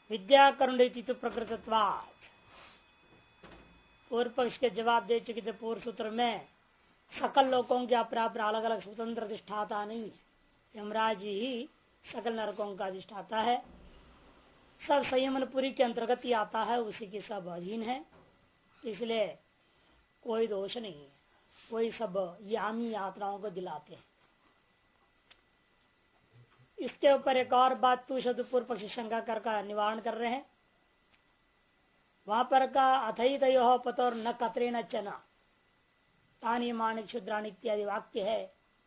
विद्या करुणिति तो प्रकृतत्वात्। पूर्व पक्ष के जवाब दे चुके थे पूर्व सूत्र में, सकल लोगों के अपना अपना अलग अलग स्वतंत्र अधिष्ठाता नहीं है। यमराज जी ही सकल नरकों का अधिष्ठाता है, सब संयमनपुरी के अंतर्गत ही आता है, उसी के सब अधीन है, इसलिए कोई दोष नहीं है। वही सब यामी यात्राओं को दिलाते हैं। इसके ऊपर एक और बात तू शब्द पूर्व पक्ष शंका कर का निवारण कर रहे हैं। वहां पर का अथई तयो पतोर न कतरे न चना तानी मानिक क्षुद्राण इत्यादि वाक्य है,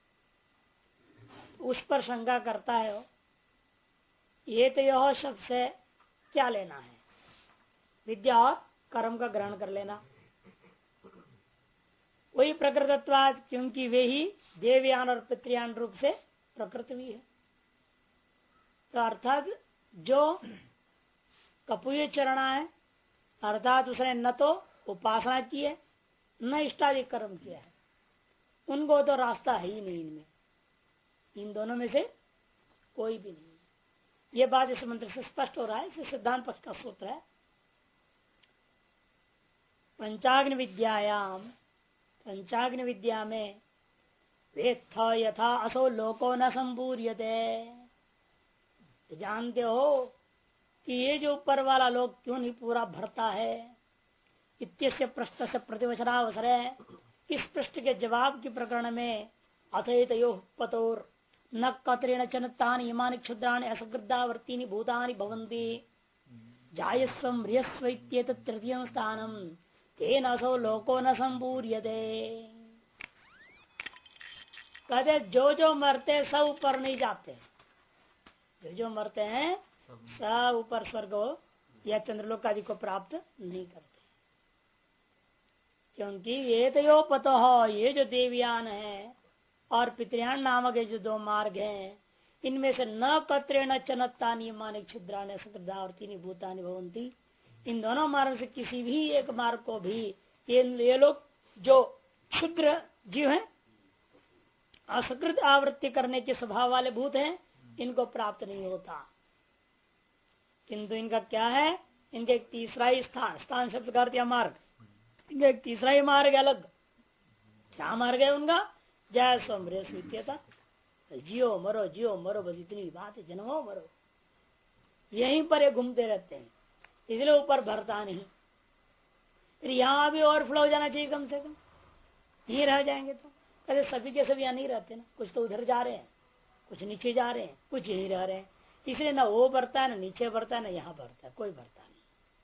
उस पर शंका करता है ये तयो शब्द से क्या लेना है, विद्या और कर्म का ग्रहण कर लेना। वही प्रकृतत्वाद, क्योंकि वे ही देवयान और पितृयान रूप से प्रकृत भी है। तो अर्थात जो कपूय चरणा है, अर्थात उसने न तो उपासना की है न इष्टादि कर्म किया है, उनको तो रास्ता है ही नहीं इनमें, इन दोनों में से कोई भी नहीं। ये बात इस मंत्र से स्पष्ट हो रहा है। इसे सिद्धांत पक्ष का सूत्र है। पंचाग्नि विद्यायाम, पंचाग्नि विद्या में वेत्थ यथा असो लोको न संपूर्यते, जानते हो कि ये जो ऊपर वाला लोक क्यों नहीं पूरा भरता है। इत्यस्य प्रश्न से प्रतिवचनावसर है। इस प्रश्न के जवाब के प्रकरण में अथेतयो पतोर न कतरेण चनतान इमानि क्षुद्राणि असकृदावर्तीनि भूतानि भवन्ति जायस्वं म्रियस्व इत्येतत् तृतीयं स्थानम् तेन असो लोको न संपूर्यते। कहते जो मरते सब ऊपर नहीं जाते, जो मरते हैं सब ऊपर स्वर्ग या चंद्रलोक आदि को प्राप्त नहीं करते, क्योंकि ये तयो पतो हो, ये जो देवयान है और पितृयान नामक ये जो दो मार्ग हैं, इनमें से न कत्रेण चनत्ता नियमानि क्षुद्राणि सकृदावर्तीनि भूतानि भवन्ति, इन दोनों मार्ग से किसी भी एक मार्ग को भी ये लोग जो क्षुद्र जीव हैं, असकृत आवृत्ति करने के स्वभाव वाले भूत हैं, इनको प्राप्त नहीं होता। किंतु इनका क्या है, इनका एक तीसरा ही स्थान, स्थान शब्द का अर्थ मार्ग, इनका एक तीसरा ही मार्ग अलग। क्या मार्ग है उनका, जय स्वमृत, जियो मरो बस इतनी बात है, जन्मो मरो, यहीं पर ये घूमते रहते हैं, इसलिए ऊपर भरता नहीं। फिर यहाँ भी ओवरफ्लो हो जाना चाहिए कम से कम, यहीं रह जाएंगे तो कहते सभी के सभी यहाँ नहीं रहते ना, कुछ तो उधर जा रहे हैं, कुछ नीचे जा रहे हैं, कुछ यहीं रह रहे हैं, इसलिए ना वो भरता है, ना नीचे भरता है, ना यहाँ भरता है, कोई भरता नहीं।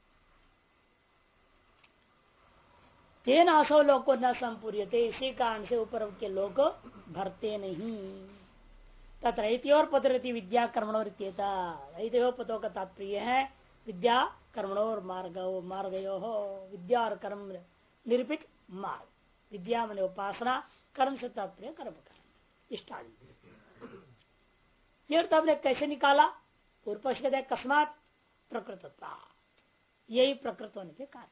तेन असो लोग को न संपूर्यते, इसी कारण से ऊपर के लोग भरते नहीं। तत्र और पदरती विद्या कर्मणोर पदों का तात्पर्य है विद्या कर्मणोर मार्गयो हो, विद्या और कर्म निरूपित मार्ग। विद्या मैंने उपासना, कर्म से तात्पर्य कर्म कर्म इष्टादि। ये अर्थ आपने कैसे निकाला, पूर्व पक्ष कहते हैं कस्मात प्रकृतता, यही प्रकृत होने के कारण।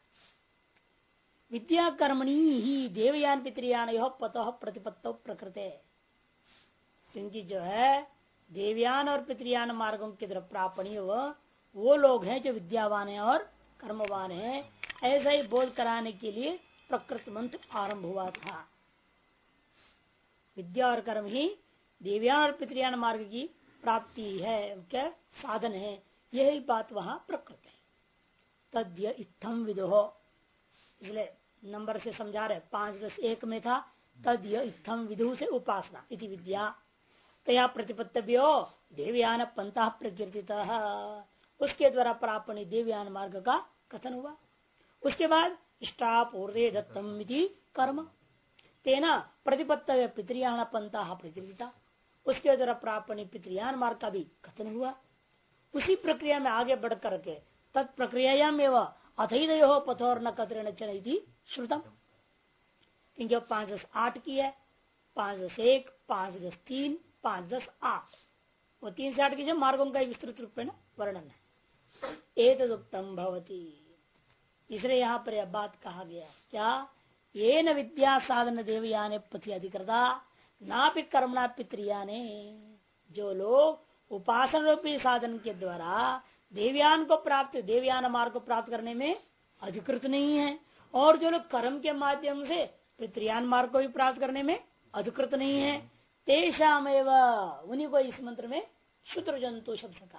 विद्या कर्मणी ही देवयान पितृयान यो पतो प्रतिपत्तो प्रकृते, क्योंकि जो है देवयान और पितृयान मार्गों की तरफ प्रापणीय वो लोग हैं जो विद्यावान है और कर्मवान है, ऐसा ही बोध कराने के लिए प्रकृत मंत्र आरंभ हुआ था। विद्या और कर्म ही देवयान और पितृयान मार्ग की प्राप्ति है, क्या साधन है, यही बात वहां प्रकृत है। तद्य इत्थम विदुहो, इसलिए नंबर से समझा रहे 5-10-1 में था तद्य इत्थम विदु से उपासना इति विद्या तया प्रतिपत्तव्यो देवयान पंथा प्रकीर्तितः, उसके द्वारा प्राप्त देवयान मार्ग का कथन हुआ। उसके बाद इष्टापूर्वे दत्तम इति कर्म तेना प्रतिपत्तव्य पितृयान पंथा प्रकीर्तिता, उसके द्वारा प्राप्त पितृयान मार्ग का भी कथन हुआ। उसी प्रक्रिया में आगे बढ़ करके तत्प्रक्रियायाम एवं अथैदयो पथोर न कतरेण चन श्रुतम, क्योंकि 5-10-8 की है, 5-10-1, 5-10-3, 5-10-8, वो 3 से 8 की जो मार्गों का विस्तृत रूप में वर्णन है। एतदुक्तम भवति, इसलिए यहाँ पर यह बात कहा गया, क्या ये न विद्या साधन देवयाने पथि अधिकृता नापि कर्मणा पितृयाने, जो लोग उपासना रूपी साधन के द्वारा देवयान को प्राप्त, देवयान मार्ग को प्राप्त करने में अधिकृत नहीं है। और जो लोग कर्म के माध्यम से पितृयान मार्ग को भी प्राप्त करने में अधिकृत नहीं है, तेषाम एवं, उन्हीं को इस मंत्र में क्षुद्र जंतु शब्द से कहा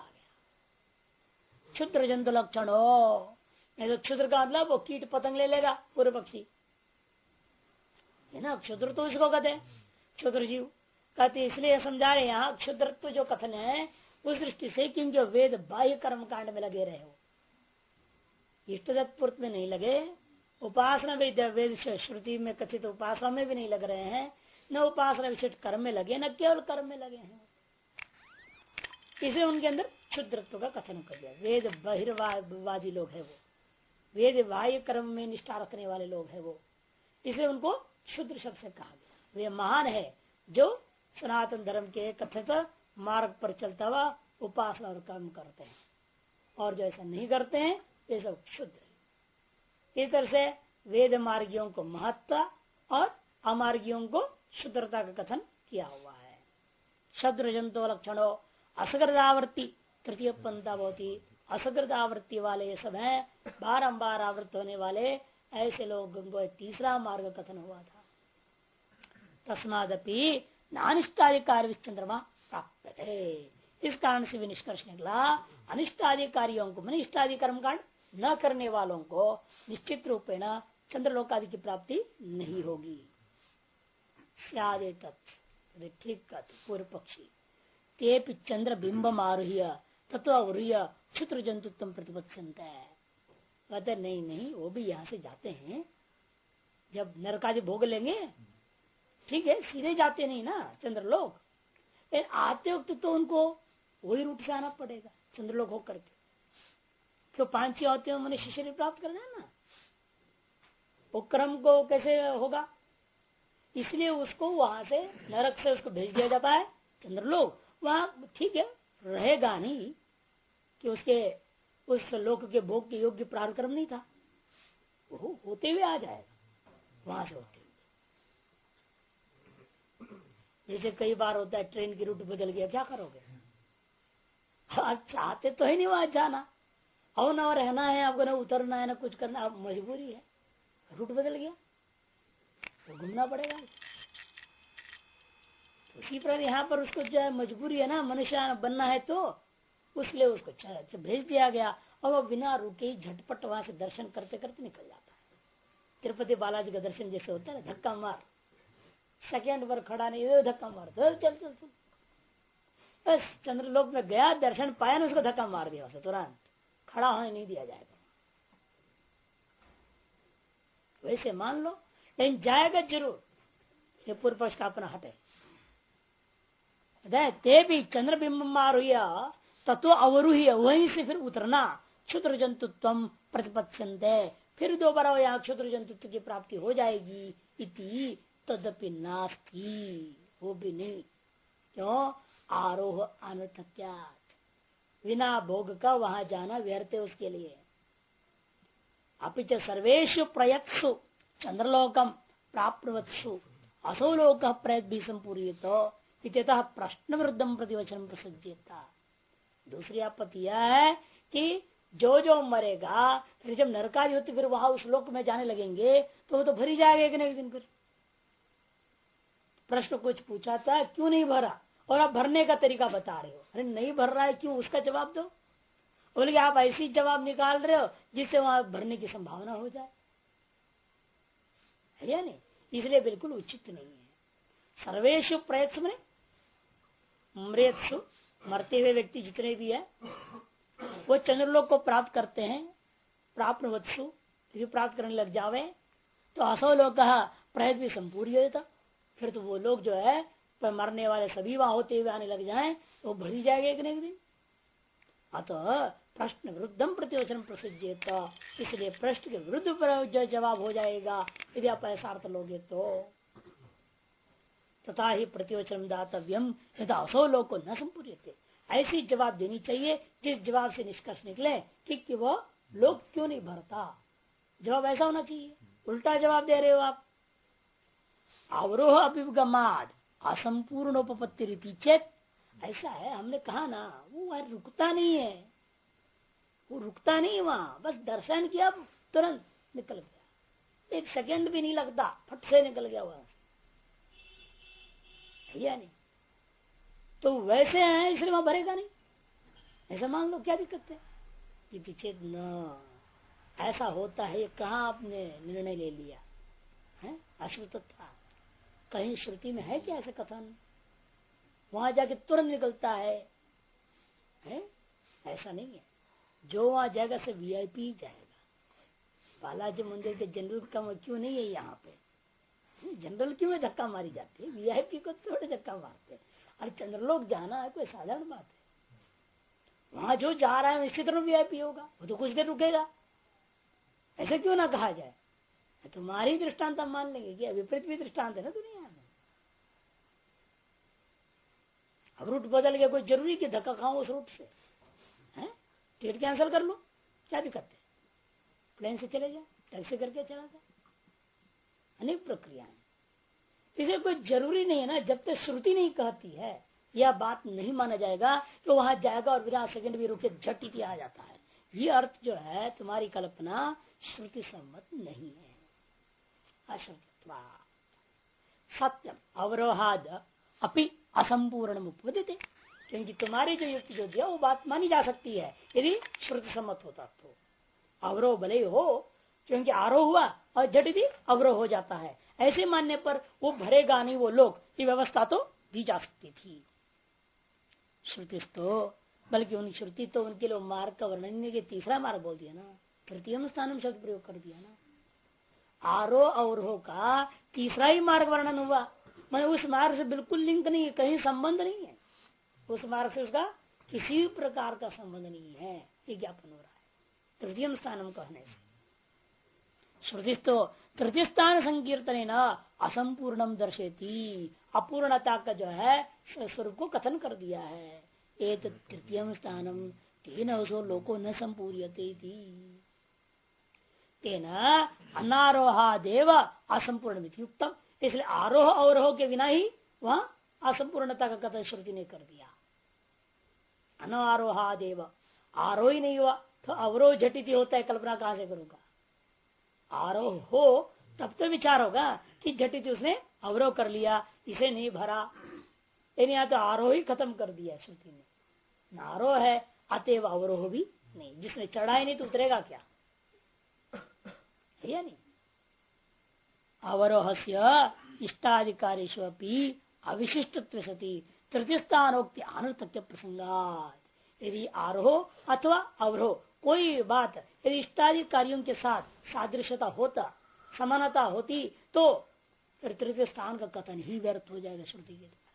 गया। क्षुद्र जंतु लक्षण हो, नहीं तो क्षुद्र का मतलब वो कीट पतंग ले लेगा पूर्व पक्षी है ना। क्षुद्र तो उसको कहते हैं, क्षुद्र जीव कहते, इसलिए समझा रहे यहाँ क्षुद्रत्व जो कथन है उस दृष्टि से, क्योंकि वेद बाह्य कर्म कांड में लगे रहे हो, इष्ट तत्पुरुष में नहीं लगे, उपासना भी वेद श्रुति में कथित उपासना में भी नहीं लग रहे हैं, न उपासना विशिष्ट कर्म में लगे, न केवल कर्म में लगे हैं। इसलिए उनके अंदर क्षुद्रत्व का कथन कर दिया। वेद बहिर्वादी लोग है वो, वेद बाह्य कर्म में निष्ठा रखने वाले लोग है वो, इसलिए उनको क्षुद्र शब्द से कहा गया। वे महान है जो सनातन धर्म के कथित मार्ग पर चलता हुआ उपासना और कर्म करते हैं, और जो ऐसा नहीं करते हैं ये सब क्षुद्र। इस तरह से वेद मार्गियों को महत्ता और अमार्गियों को क्षुद्रता का कथन किया हुआ है। क्षुद्र जंतु लक्षणों असकृदावर्ती तृतीय पंथा होती, असकृदावर्ती वाले ये सब है, बारंबार आवृत्त होने वाले ऐसे लोगों को तीसरा मार्ग कथन हुआ था। तस्मादपि नानिष्टादि कार्य चंद्रमा प्राप्त है, इस कारण से भी निष्कर्ष निकला अनिष्टादि कार्यों को, मैंने इष्टादि कर्म कांड न करने वालों को निश्चित रूपेण चंद्रलोक आदि की प्राप्ति नहीं होगी। स्यादे तत्, ठीक का पूर्व पक्षी, ते चंद्र बिंब आरूह्य तत्वरूह्य क्षुद्र जंतुत्व प्रतिपत्संत है। कहते नहीं नहीं, वो भी यहाँ से जाते हैं, जब नरकादि भोग लेंगे ठीक है, सीधे जाते नहीं ना चंद्रलोक, आते वक्त तो उनको वही रूट से आना पड़ेगा चंद्रलोक होकर के। क्यों पांची होते हो मनुष्य शरीर प्राप्त करना है ना, वो क्रम को कैसे होगा, इसलिए उसको वहां से नरक से उसको भेज दिया जाता है चंद्रलोक। वहां ठीक है रहेगा नहीं कि उसके उस लोक के भोग के योग्य प्रारंभ कर्म नहीं था, वो होते हुए आ जाएगा वहां से होते हुए। जैसे कई बार होता है ट्रेन की रूट बदल गया, क्या करोगे, आप चाहते तो है नहीं वहां जाना, और ना रहना है आपको, ना उतरना है, ना कुछ करना, आप मजबूरी है, रूट बदल गया तो घूमना पड़ेगा। उसी प्रकार यहाँ पर उसको जो है मजबूरी है ना, मनुष्य बनना है, तो उसलिए उसको भेज दिया गया, और वो बिना रुके ही झटपट वहां से दर्शन करते करते निकल जाता है। तिरुपति बालाजी का दर्शन जैसे होता है, धक्का मार, सेकंड पर खड़ा नहीं, धक्का मार, चल चल चल चल, बस चंद्रलोक में गया, दर्शन पाया ना, उसको धक्का मार दिया, उसे तुरंत खड़ा होने नहीं दिया जाएगा। वैसे मान लो, लेकिन जाएगा जरूर, ये पूर्व पक्ष का अपना हट है। ते भी चंद्रबिंब मारूया तत्व अवरूही, वहीं से फिर उतरना, क्षुद्र जंतुत्व प्रतिपत्सन्ते, फिर दोबारा यहाँ क्षुद्र जंतुत्व की प्राप्ति हो जाएगी। इति तदपि नास्ति, वो भी नहीं। क्यों, आरोह अनर्थत्यात्, बिना भोग का वहां जाना व्यर्थ है उसके लिए। अपिच सर्वेषु प्रयत्सु चंद्रलोकम प्राप्तवत्सु असौ लोक प्रयत भी संपूर्यत इत्यतः प्रश्न विरुद्धम प्रतिवचन प्रसज्यता। दूसरी आपत्ति यह है कि जो जो मरेगा, फिर जब नरकादि होती फिर वहां उस लोक में जाने लगेंगे तो वो तो भरी जाएगा एक न एक दिन। फिर प्रश्न कुछ पूछा था, क्यों नहीं भरा, और आप भरने का तरीका बता रहे हो, अरे नहीं भर रहा है क्यों, उसका जवाब दो। बोले आप ऐसी जवाब निकाल रहे हो जिससे वहां भरने की संभावना हो जाए, है या नहीं, इसलिए बिल्कुल उचित नहीं है। सर्वेशु प्रयत्न में मृत्यु, मरते हुए व्यक्ति जितने भी है वो चंद्रलोक को प्राप्त करते हैं। प्राप्त वत्सु, यदि प्राप्त करने लग जावे तो असो लोक प्रयत्न भी संपूर्ण, फिर तो वो लोग जो है पर मरने वाले सभी वहां होते हुए आने लग जाए तो भरी जाएगा एक न एक दिन। अतः प्रश्न विरुद्धम प्रतिवचन प्रसिद्ध, इसलिए प्रश्न के विरुद्ध पर जो जवाब हो जाएगा यदि आप ऐसा अर्थ लोगे तो। तथा ही प्रतिवचन दातव्यम यथा असो लोक को न संपूर्यते, ऐसी जवाब देनी चाहिए जिस जवाब से निष्कर्ष निकले कि वो लोग क्यों नहीं भरता। जवाब ऐसा होना चाहिए, उल्टा जवाब दे रहे हो आप। अवरोह अभिगमाद असंपूर्ण उपपत्ति रीति चेत, ऐसा है हमने कहा ना, वो रुकता नहीं है, वो रुकता नहीं वहां, बस दर्शन किया तुरंत निकल गया, 1 सेकंड भी नहीं लगता, फट से निकल गया वहां से, या नहीं? तो वैसे है इसलिए वहां भरेगा नहीं, ऐसा मान लो, क्या दिक्कत है? ये पीछे न ऐसा होता है, ये कहाँ आपने निर्णय ले लिया है? अश्रुत था, कहीं श्रुति में है क्या ऐसे कथन? वहां जाके तुरंत निकलता है? ऐसा नहीं है। जो वहां जाएगा से वीआईपी जाएगा। बालाजी मंदिर के जनरल का क्यों नहीं है यहाँ पे? जनरल क्यों में धक्का मारी जाती है? वीआईपी को थोड़े धक्का मारते हैं। अरे चंद्रलोक जाना है कोई साधारण बात है? वहां जो जा रहा है निश्चित रूप वीआईपी होगा, वो तो कुछ देर रुकेगा। ऐसे क्यों ना कहा जाए? तुम्हारी दृष्टांत हम मान लेंगे कि विपरीत भी दृष्टांत है ना दुनिया में। अब रूट बदल गया, कोई जरूरी कि धक्का खाओ उस रूट से? है टिकट कैंसिल कर लो, क्या दिक्कत है? प्लेन से चले जाए, टैक्सी करके चला जाए, अनेक प्रक्रियाएं। इसे कोई जरूरी नहीं है ना, जब तक श्रुति नहीं कहती है यह बात नहीं माना जाएगा तो वहां जाएगा और बिना सेकंड भी रुके झट ही आ जाता है। ये अर्थ जो है तुम्हारी कल्पना श्रुति सम्मत नहीं है। अश्रुतत्वा सत्यम अवरोहाद अपि असंपूर्ण उपदिते, क्योंकि तुम्हारी जो युक्ति जो दिया वो बात मानी जा सकती है यदि श्रुति सम्मत होता तो। अवरोह भले हो, क्योंकि आरोह हुआ और झट भी अवरोह हो जाता है, ऐसे मानने पर वो भरेगा नहीं वो लोग, ये व्यवस्था तो दी जा सकती थी। श्रुति तो बल्कि उन श्रुति तो उनके लिए मार्ग का वर्णन के तीसरा मार्ग बोल दिया ना, तृतीय स्थान शब्द प्रयोग कर दिया ना। आरोह अवरोह का तीसरा ही मार्ग वर्णन हुआ, मैंने उस मार्ग से बिल्कुल लिंक नहीं है, कहीं संबंध नहीं है, उस मार्ग से उसका किसी प्रकार का संबंध नहीं है, ये ज्ञापन हो रहा है तृतीय स्थान कहने से। श्रुति तो तृतीय स्थान संकीर्तन न असंपूर्णम दर्शेती, अपूर्णता का जो है स्वरूप को कथन कर दिया है। एक तृतीय स्थानम तेन उसो लोको न संपूर्यते तेना अनारोहादेव असंपूर्ण उत्तम, इसलिए आरोह अवरोह के बिना ही वहां असंपूर्णता का कथन श्रुति ने कर दिया। अनारोहादेव, आरोह ही नहीं हुआ तो अवरोह झटिति होता है, कल्पना कहां से करूंगा? आरोह हो तब तो विचार होगा कि झटिति उसने अवरोह कर लिया, इसे नहीं भरा, यानी तो आरोह ही खत्म कर दिया श्रुति ने। न आरोह है अतएव अवरोह भी नहीं, जिसने चढ़ा ही नहीं तो उतरेगा क्या? या नहीं? अवरोहस्य इष्टाधिकारीष्वपि अविशिष्टत्व सति तृतीय स्थानोक्ति अनर्थक्य प्रसंगात, यदि आरोह अथवा अवरोह कोई बात यदि इष्टादि कार्यों के साथ सादृश्यता होता, समानता होती, तो फिर तृतीय स्थान का कथन ही व्यर्थ हो जाएगा श्रुति के द्वारा।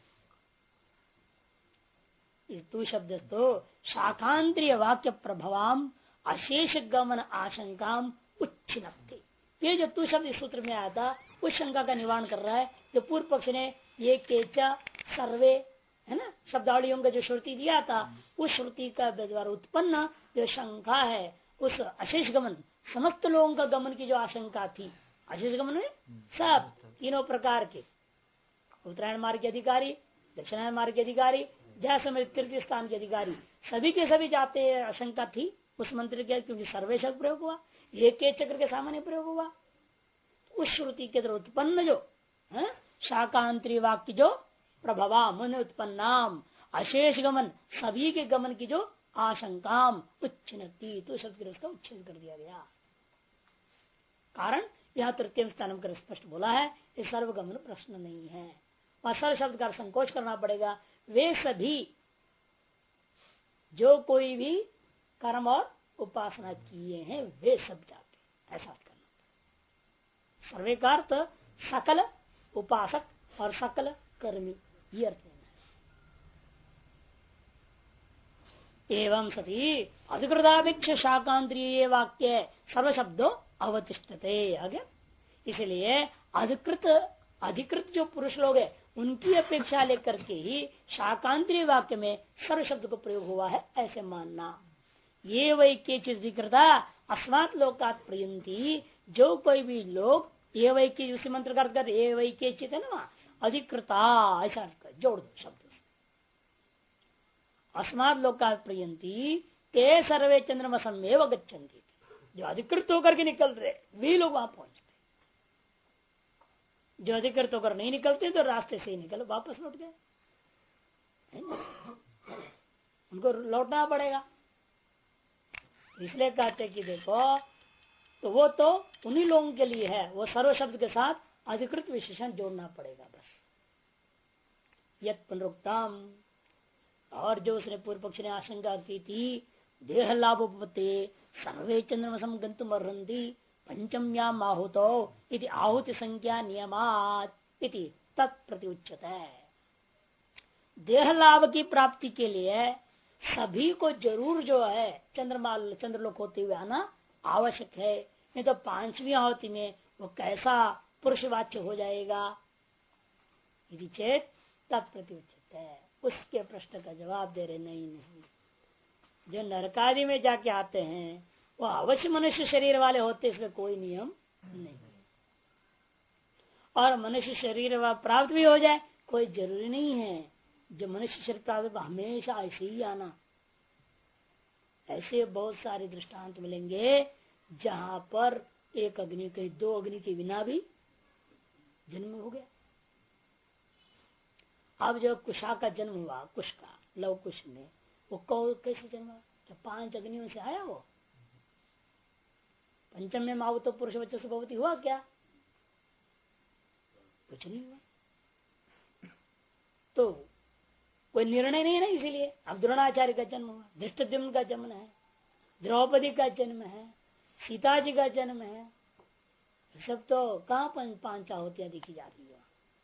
तू शब्द तो शाखांतरीय वाक्य प्रभावाम अशेष गमन आशंकाम उच्छिन्नते, ये जो तू शब्द इस सूत्र में आया था उस शंका का निवारण कर रहा है जो पूर्व पक्ष ने ये केचा सर्वे है ना शब्दावलियों का जो श्रुति दिया था, उस श्रुति का द्वारा उत्पन्न जो शंका है, उस अशेष गमन समस्त लोगों का गमन की जो आशंका थी, अशेष गमन में सब तीनों प्रकार के उत्तरायण मार्ग के अधिकारी, दक्षिणायन मार्ग के अधिकारी, जैसे तृतीय स्थान के अधिकारी, सभी के सभी जाते आशंका थी उस मंत्र के, क्योंकि सर्वे शब्द प्रयोग हुआ, एक चक्र के सामान्य प्रयोग हुआ। उस श्रुति के द्वारा उत्पन्न जो शाकांतरी वाक्य जो प्रभवा मन उत्पन्नाम अशेष गमन सभी के गमन की जो आशंकाम उच्छिन्नति, तो शब्द उसका उच्छेद कर दिया गया। कारण यहाँ तृतीय स्थान कर स्पष्ट बोला है ये सर्वगमन प्रश्न नहीं है, वह सर्व शब्द का संकोच करना पड़ेगा। वे सभी जो कोई भी कर्म और उपासना किए हैं वे सब जाते, ऐसा करना। सर्वे का अर्थ सकल उपासक और सकल कर्मी, ये अर्थ लेना है। एवं सती अधिकृतापेक्ष शाकांतरीय वाक्य सर्व शब्दों अवतिष्ठते आगे, इसलिए अधिकृत जो पुरुष लोग हैं उनकी अपेक्षा लेकर के ही शाकांतरीय वाक्य में सर्व शब्द को प्रयोग हुआ है ऐसे मानना। ये वैक्य चित्कृता अस्मात् लोकात् प्रयंती, जो कोई भी लोग ये वैक्य उसी मंत्र का अर्थ ये वैक्य चित है ना, अधिकृता ऐसा जोड़ दो शब्द अस्मात् लोकात् प्रयंती ते सर्वे चंद्रमसम एवं गच्छन्ति। जो अधिकृत होकर के निकल रहे वे लोग वहां पहुंचते, जो अधिकृत होकर नहीं निकलते तो रास्ते से ही निकल वापस लौट गए, उनको लौटना पड़ेगा। इसलिए कहते कि देखो तो वो तो उन्हीं लोगों के लिए है, वो सर्व शब्द के साथ अधिकृत विशेषण जोड़ना पड़ेगा बस। यत पुनरुक्तम, और जो उसने पूर्व पक्ष ने आशंका की थी देह लाभोपते सर्वे चंद्रमसम गंतुम अर्हन्ति पंचम्याम आहुतो इति आहुति संख्या नियमात इति तत्प्रति उच्यते। देह लाभ की प्राप्ति के लिए सभी को जरूर जो है चंद्रलोक होते हुए आना आवश्यक है, नहीं तो पांचवी आहुति में वो कैसा पुरुषवाच्य हो जाएगा। यदि चेत तत्प्रति उचित है, उसके प्रश्न का जवाब दे रहे नहीं। जो नरकादि में जाके आते हैं वो अवश्य मनुष्य शरीर वाले होते, इसमें कोई नियम नहीं। और मनुष्य शरीर प्राप्त भी हो जाए कोई जरूरी नहीं है। जो मनुष्य शरीर प्राप्त हमेशा ऐसे ही आना। ऐसे बहुत सारे दृष्टांत मिलेंगे जहां पर एक अग्नि के दो अग्नि के बिना भी जन्म हो गया। अब जो कुशा का जन्म हुआ, कुश का लव कुश में, वो कैसे जन्म हुआ? क्या 5 अग्नियों से आया वो? पंचम में माव तो पुरुष बच्चों से भवती हुआ क्या? कुछ नहीं हुआ। तो कोई निर्णय नहीं है ना, इसीलिए अब द्रोणाचार्य का जन्म हुआ, धृष्टद्युम्न का जन्म है, द्रौपदी का जन्म है, सीता जी का जन्म है। सब तो कहाँ 5 आहुतियां दिखी जा रही है।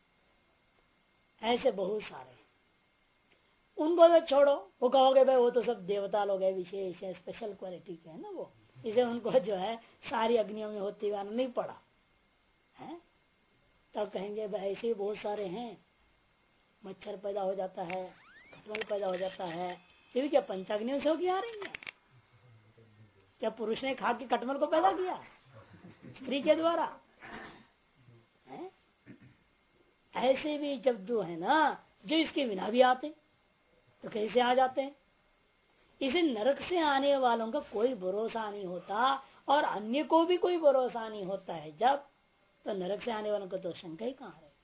ऐसे बहुत सारे, उनको तो छोड़ो, वो कहोगे भाई वो तो सब देवता लोग है, विशेष है, स्पेशल क्वालिटी के है ना वो, इसे उनको जो है सारी अग्नियों में होते हुए नहीं पड़ा है। तब तो कहेंगे भाई ऐसे बहुत सारे हैं, मच्छर पैदा हो जाता है, खटमल पैदा हो जाता है, ये भी क्या पंचाग्नियों से होगी आ रही है? क्या पुरुष ने खा के खटमल को पैदा किया स्त्री के द्वारा है? ऐसे भी जब जो है ना, जो इसके बिना भी आते तो कैसे आ जाते हैं? इसे नरक से आने वालों का कोई भरोसा नहीं होता, और अन्य को भी कोई भरोसा नहीं होता है जब, तो नरक से आने वालों को तो शंका ही कहां है।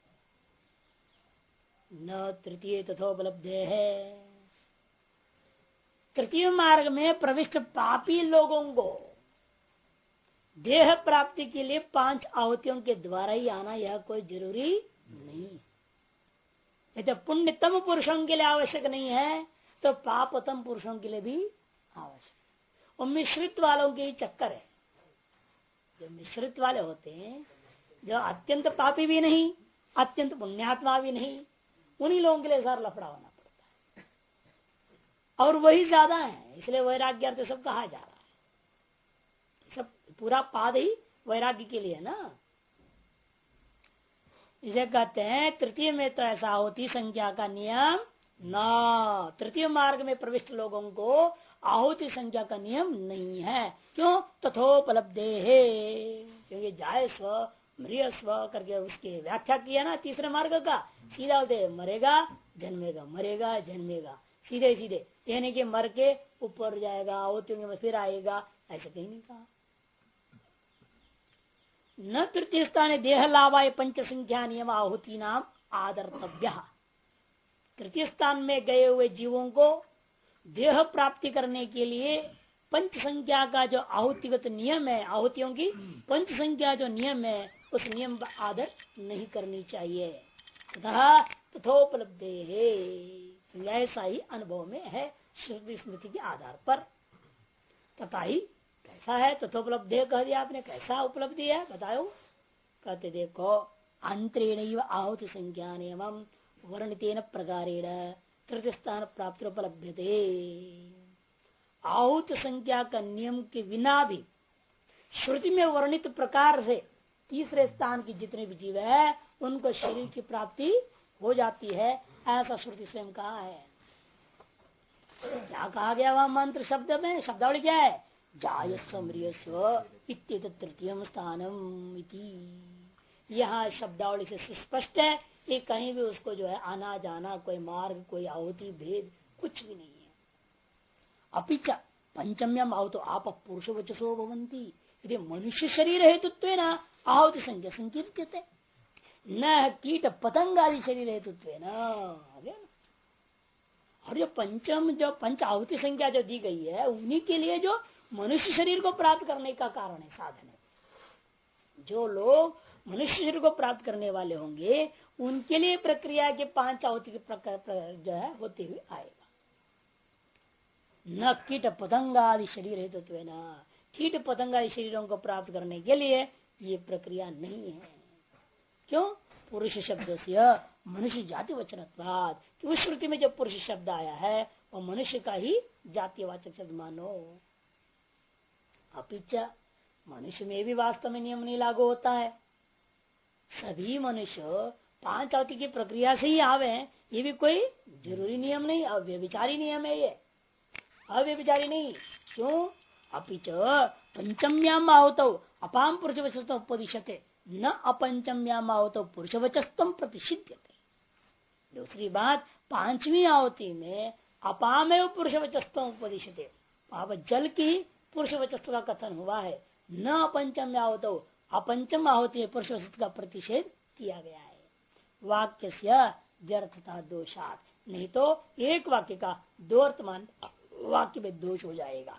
न तृतीय तथोपलब्धे है, तृतीय मार्ग में प्रविष्ट पापी लोगों को देह प्राप्ति के लिए 5 आहुतियों के द्वारा ही आना यह कोई जरूरी नहीं। तो पुण्यतम पुरुषों के लिए आवश्यक नहीं है तो पापतम पुरुषों के लिए भी आवश्यक। और मिश्रित वालों के चक्कर है, जो मिश्रित वाले होते हैं, जो अत्यंत पापी भी नहीं अत्यंत पुण्यात्मा भी नहीं, उन्हीं लोगों के लिए सारा लफड़ा होना पड़ता है, और वही ज्यादा है। इसलिए वैराग्य सब कहा जा रहा है, सब पूरा पाद ही वैराग्य के लिए ना। इसे कहते हैं तृतीय में तो ऐसा आहुति संख्या का नियम न, तृतीय मार्ग में प्रविष्ट लोगों को आहुति संख्या का नियम नहीं है। क्यों? तथोपलब्धे है, क्योंकि जाय स्व मृय स्व करके उसकी व्याख्या किया ना तीसरे मार्ग का। सीधा होते मरेगा जन्मेगा, मरेगा जन्मेगा, सीधे सीधे, यानी कि मर के ऊपर जाएगा, आहुतियों में फिर आएगा, ऐसे कहीं नहीं कहा। न तृतीय स्थान देह लाभाय पंच संख्या नियम आहुति नाम आदर्तव्य। तृतीय स्थान में गए हुए जीवों को देह प्राप्ति करने के लिए पंच संख्या का जो आहुतिगत नियम है, आहुतियों की पंच संख्या जो नियम है, उस नियम का आदर नहीं करनी चाहिए। तथा तथोपलब्धे है, ऐसा ही अनुभव में है श्रुति स्मृति के आधार पर। तथा ही कैसा है? तथोपलब्धि कह दिया आपने, कैसा उपलब्धि है बताओ? कहते देखो अंतरेण आहुति संज्ञान एवं वर्णितेन प्रकारेण तृतीय स्थान प्राप्ति उपलब्धते। आहुत संख्या का नियम के बिना भी श्रुति में वर्णित प्रकार से तीसरे स्थान की जितने भी जीव है उनको शरीर की प्राप्ति हो जाती है, ऐसा श्रुति स्वयं कहा है। क्या कहा गया वह मंत्र शब्द में? शब्दावली क्या है? जायस्व म्रियस्व इत्येतत् तृतीयम स्थानम इति। यहाँ शब्दावली से स्पष्ट है कि कहीं भी उसको जो है आना जाना कोई मार्ग कोई आहुति भेद कुछ भी नहीं है। अपिच पंचम्यम आहुतो आप पुरुष वचसो भवंती यदि मनुष्य शरीर हेतुत्व न आहुति संख्या संकीर्त्यते न कीट पतंग आदि शरीर हेतुत्व न। और जो पंच आहुति संख्या जो दी गई है उन्हीं के लिए जो मनुष्य शरीर को प्राप्त करने का कारण है, साधन है। जो लोग मनुष्य शरीर को प्राप्त करने वाले होंगे उनके लिए प्रक्रिया के 5 आहुति के प्रकार जो है होते हुए आएगा। न कीट पतंग आदि शरीर हेतुत्व न कीट पतंग आदि शरीरों को प्राप्त करने के लिए ये प्रक्रिया नहीं है। क्यों? पुरुष शब्द से मनुष्य जाति वचनत्वाद, उस श्रुति में जब पुरुष शब्द आया है वो मनुष्य का ही जातीय वाचक शब्द मानो। अपिच मनुष्य में भी वास्तव में नियम नहीं लागू होता है। सभी मनुष्य 5 आहुति की प्रक्रिया से ही आवे हैं, ये भी कोई जरूरी नियम नहीं, अव्यभिचारी नियम है ये, अव्यभिचारी नहीं। क्यों? अपिच पंचम्याम आहुतौ अपाम पुरुष वचस्तम उपदिश्यते न अपंचम्याम आहुतौ पुरुष वचस्तम प्रतिषिध्यते। दूसरी बात, 5वीं आहुति में अपामेव पुरुष वचस्तम उपदिश्यते, वहां जल की पुरुष वचस्थ का कथन हुआ है। न अपंचम्य आहुतौ अपंचम आहुति में पुरुष वचस्थ का प्रतिषेध किया गया है। वाक्य से व्यर्थता दोषात, नहीं तो एक वाक्य का दो अर्थमान वाक्य में दोष हो जाएगा।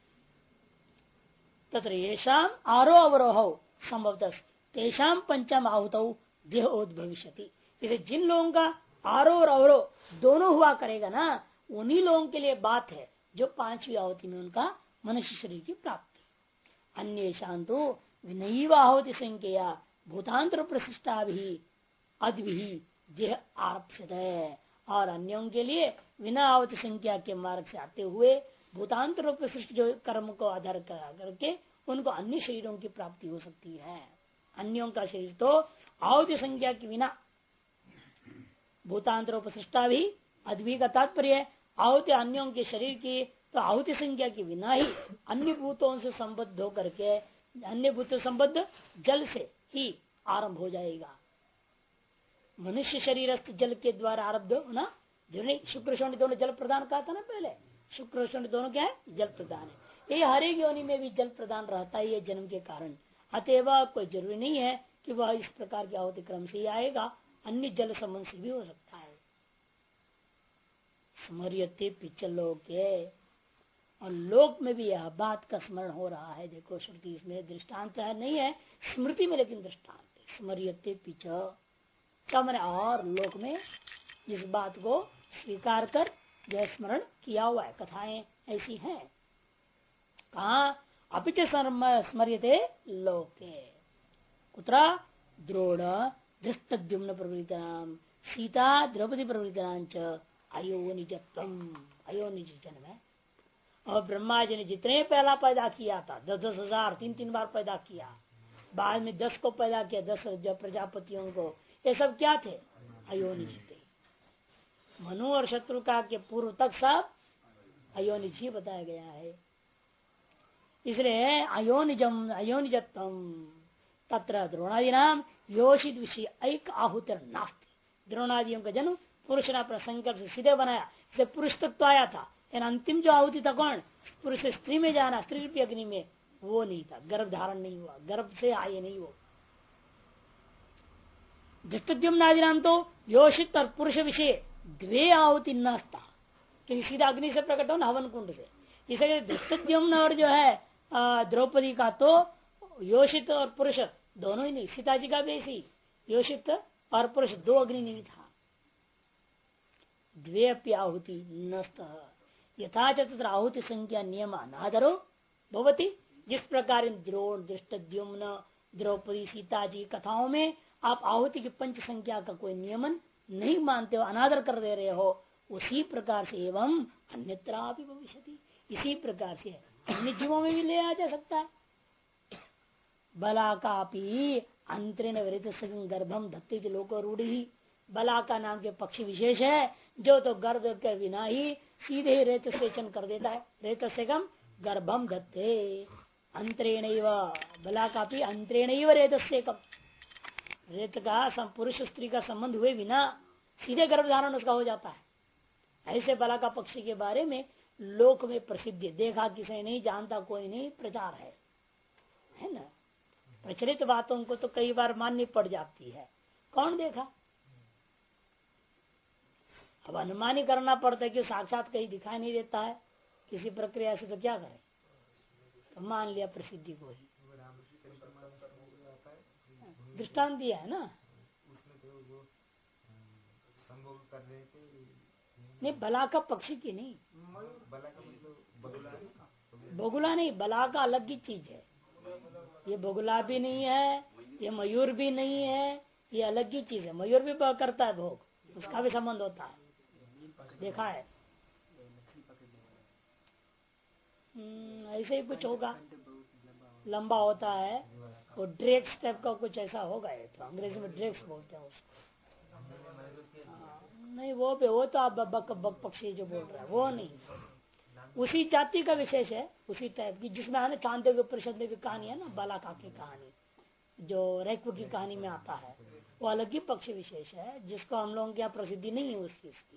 तत्र येषाम आरोह अवरोह संभवतः तेषाम पंचम आहुतौ देहोद्भविष्यति। इसे जिन लोगों का आरोह और अवरोह दोनों हुआ करेगा ना, उन्हीं लोगों के लिए बात है जो 5वीं आहुति में उनका मनुष्य शरीर की प्राप्ति। अन्य शांतो विनैव आहुति संख्या भूतांतर प्रशिष्टा भी अद्भि देह आरक्षित है। और अन्यों के लिए बिना आहुति संख्या के मार्ग से आते हुए भूतांतर प्रशिष्ट जो कर्म को आधार करके उनको अन्य शरीरों की प्राप्ति हो सकती है। अन्यों का शरीर तो आहुति संख्या के बिना, भूतांतरोपशिष्टा भी अद्भि का तात्पर्य है आहुति अन्यों के शरीर की, तो आहुति संख्या के बिना ही अन्य भूतों से संबद्ध होकर के अन्य भूतों संबद्ध जल से ही आरंभ हो जाएगा। मनुष्य शरीरस्थ जल के द्वारा आरब्ध होना, जिन्हें शुक्र शोण दोनों जल प्रदान कहा था ना पहले, शुक्र शोण दोनों क्या है? जल प्रदान है। ये हर एक योनि में भी जल प्रदान रहता ही है जन्म के कारण। अतएव कोई जरूरी नहीं है कि वह इस प्रकार के आहुति क्रम से ही आएगा, अन्य जल संबंध से भी हो सकता है। स्मर्यते पिचलोके, और लोक में भी यह बात का स्मरण हो रहा है। देखो श्रुति इसमें दृष्टांत है नहीं है स्मृति में, लेकिन दृष्टांत है। स्मर्यते पिच मैंने और लोक में इस बात को स्वीकार कर यह स्मरण किया हुआ है, कथाएं ऐसी हैं। कहा अपिच स्मर्यते लोके कुत्रा द्रोण धृष्टद्युम्न प्रवृत्तानाम सीता द्रौपदी प्रवृत्तांच अयोनिजत्वम, अयोनिज जन्म है। और ब्रह्मा जी ने जितने पहला पैदा किया था 10-10 हजार 3-3 बार पैदा किया, बाद में 10 को पैदा किया, 10 प्रजापतियों को, ये सब क्या थे? अयोनिज थे। मनु और शत्रुका के पूर्व तक सब अयोनिज ही बताया गया है। इसलिए अयोनिजत्वम तत्र द्रोणादि नाम योषित विषय एक आहुतिर नास्ति। द्रोणादियों का जन्म पुरुष ने अपना संकल्प से सीधे बनाया, इसे पुरुष तत्व आया था। अंतिम जो आहुति था कौन? पुरुष से स्त्री में जाना, स्त्री रूपी अग्नि में, वो नहीं था। गर्भ धारण नहीं हुआ, गर्भ से आए नहीं वो। धृष्टद्युम्न नाम तो योषित और पुरुष विषय द्वे आहुति नस्ता, क्योंकि सीधा अग्नि से प्रकट हो ना, हवन कुंड से। इसे धृष्टद्युम्न और जो है द्रौपदी का तो योषित और पुरुष दोनों ही नहीं, सीता जी का भी ऐसी योषित और पुरुष दो अग्नि नहीं था। द्वे अपि आहुति नस्त यथा तत्र आहुति संख्या नियम अनादरो भवति। जिस प्रकार इन द्रोण धृष्टद्युम्न द्रौपदी सीता जी कथाओं में आप आहुति की पंच संख्या का कोई नियमन नहीं मानते हो, अनादर कर दे रहे हो, उसी प्रकार से एवं अन्यत्रा भी भविष्यति, इसी प्रकार से अन्य जीवों में भी ले आ जा सकता है। बला कापी अंतरेण गर्भम धत्ते लोको रूढ़ी, बला का नाम के पक्षी विशेष है जो तो गर्भ के बिना ही सीधे ही रेत सेचन कर देता है। रेत से कम गर्भम धत्ते अंतरेण बला कापी अंतरेण रेत से कम, रेत का पुरुष स्त्री का संबंध हुए बिना सीधे गर्भ धारण उसका हो जाता है। ऐसे बला का पक्षी के बारे में लोक में प्रसिद्ध है, देखा किसी नहीं, जानता कोई नहीं, प्रचार है ना। प्रचलित बातों को तो कई बार माननी पड़ जाती है, कौन देखा। अब अनुमान ही करना पड़ता है कि साक्षात कहीं दिखाई नहीं देता है किसी प्रक्रिया से, तो क्या करें, तो मान लिया प्रसिद्धि को ही। दृष्टांत दिया है ना, नहीं बला का पक्षी की नहीं, बगुला नहीं, बला का अलग ही चीज है। ये बगुला भी नहीं है, ये मयूर भी नहीं है, ये अलग ही चीज है। मयूर भी करता है भोग, उसका भी संबंध होता है, देखा है। ऐसे ही कुछ होगा, लंबा होता है, वो ड्रेक्स टाइप का कुछ ऐसा होगा, ये तो अंग्रेजी में ड्रेक्स बोलते हैं उसको। नहीं वो तो आप बक पक्षी जो बोल रहे हैं वो नहीं, उसी जाति का विशेष है, उसी टाइप की, जिसमें आने चांदे के उपनिषद में भी कहानी है ना, बालाका की कहानी जो रैक्व की कहानी में आता है, वो अलग ही पक्ष विशेष है, जिसको हम लोगों के यहाँ प्रसिद्धि नहीं है उस चीज की।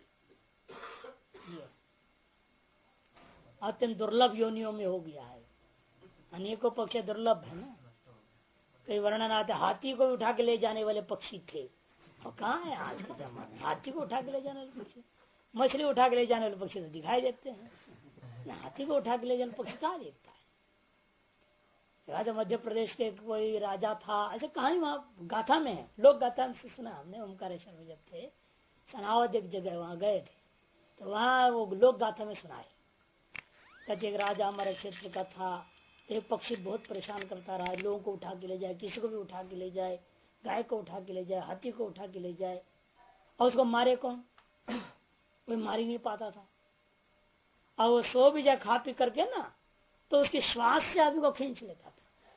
अत्यंत दुर्लभ योनियों में हो गया है, अनेकों पक्ष दुर्लभ है ना। कई वर्णन आते, हाथी को उठा के ले जाने वाले पक्षी थे, और कहाँ है आज के जमाने हाथी को उठा के ले जाने वाले पक्षी। मछली उठा के ले जाने वाले पक्षी तो दिखाई देते हैं, हाथी को उठा के ले जाने पक्षी कहाँ देखता है। तो मध्य प्रदेश के कोई राजा था, ऐसे कहानी वहाँ गाथा में है, लोक गाथा में सुना हमने, ओमकारेश्वर में जब थे, सनावद एक जगह वहां गए थे, तो वहां वो लोक गाथा में सुनाए, कहते एक राजा हमारे क्षेत्र का था, एक पक्षी बहुत परेशान करता रहा, लोगों को उठा के ले जाए, किसी को भी उठा के ले जाए, गाय को उठा के ले जाए, हाथी को उठा के ले जाए, और उसको मारे कौन, कोई मार ही नहीं पाता था। और वो सो भी जाए खा पी करके ना, तो उसके श्वास से आदमी को खींच लेता था,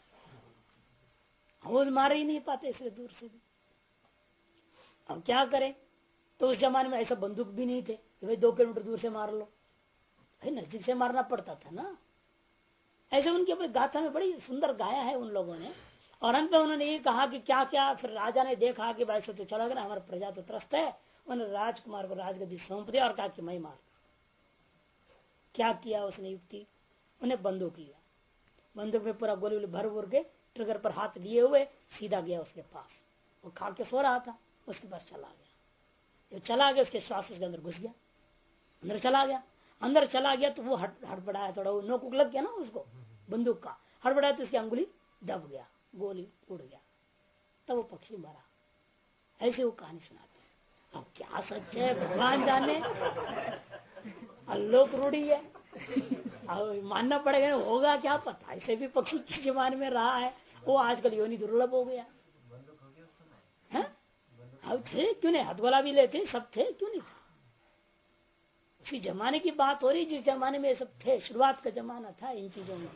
वो मार ही नहीं पाते इसलिए दूर से भी। अब क्या करें, तो उस जमाने में ऐसा बंदूक भी नहीं थे कि भाई 2 किलोमीटर दूर से मार लो, भाई नजदीक से मारना पड़ता था ना। ऐसे उनकी अपनी गाथा में बड़ी सुंदर गाया है उन लोगों ने। और अंत में उन्होंने ये कहा कि क्या क्या, फिर राजा ने देखा कि भाई तो चला गया, हमारा प्रजा तो त्रस्त है, उन्होंने राजकुमार को राजगद्दी सौंप दिया और कहा कि मैं मार। क्या किया उसने युक्ति, उन्हें बंदूक लिया, बंदूक में पूरा गोली भर भर के ट्रिगर पर हाथ लिए हुए सीधा गया उसके पास, वो खा के सो रहा था, उसके पास चला गया। जब चला गया उसके श्वास उसके अंदर घुस गया, अंदर चला गया, अंदर चला गया तो वो हड़बड़ाया, थोड़ा नोक लग गया ना उसको बंदूक का, हड़बड़ाया तो उसकी अंगुली दब गया, गोली उड़ गया, तब वो पक्षी मरा। ऐसे वो कहानी सुनाते हैं। अब क्या सच है भगवान जाने, लोक रूढ़ी है, अब मानना पड़ेगा, होगा क्या पता। ऐसे भी पक्षी किस जमाने में रहा है, वो आजकल योनि दुर्लभ हो गया है। अब थे क्यों नहीं, हथगोला भी लेते सब थे, क्यों नहीं था। उसी जमाने की बात हो रही जिस जमाने में सब थे, शुरुआत का जमाना था इन चीजों में।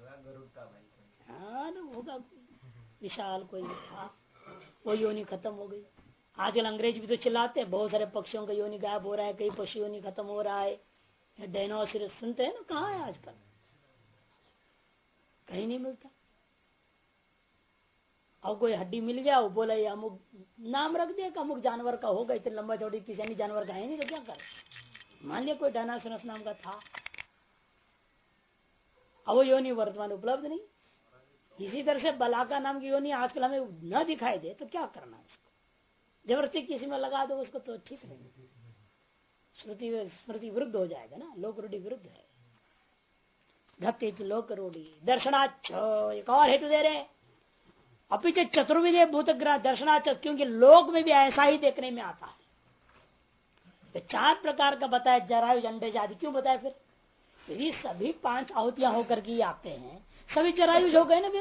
हाँ होगा, विशाल कोई था, वो योनि खत्म हो गई। आजकल अंग्रेज भी तो चिल्लाते हैं, बहुत सारे पक्षियों का योनि गायब हो रहा है, कई पशु योनि खत्म हो रहा है, डायनोसर सुनते हैं ना, कहाँ है आजकल, कहीं नहीं मिलता। अब कोई हड्डी मिल गया, वो बोला ये अमुक नाम रख दिया, अमुक जानवर का होगा, इतने लंबा चौड़ी किसी जानवर का है नहीं, तो क्या कर, मान लिया कोई डायनासोरस नाम का था, अब वो योनि वर्तमान उपलब्ध नहीं। इसी तरह से बलाका नाम की योनि आजकल हमें न दिखाई दे तो क्या करना, उसको जबरदस्ती किसी में लगा दो उसको, तो ठीक नहीं, श्रुति स्मृति विरुद्ध हो जाएगा ना, लोक रूढ़ी विरुद्ध है। धत्ते लोक रूढ़ी दर्शनाच, एक और हेतु दे रहे, अभी चतुर्विधे भूतग्रह दर्शनाच, क्योंकि लोक में भी ऐसा ही देखने में आता है। तो 4 प्रकार का बताया, जरायु अंडज आदि क्यों बताया फिर, यदि सभी 5 आहुतियां होकर के आते हैं, सभी जरायुज हो गए ना,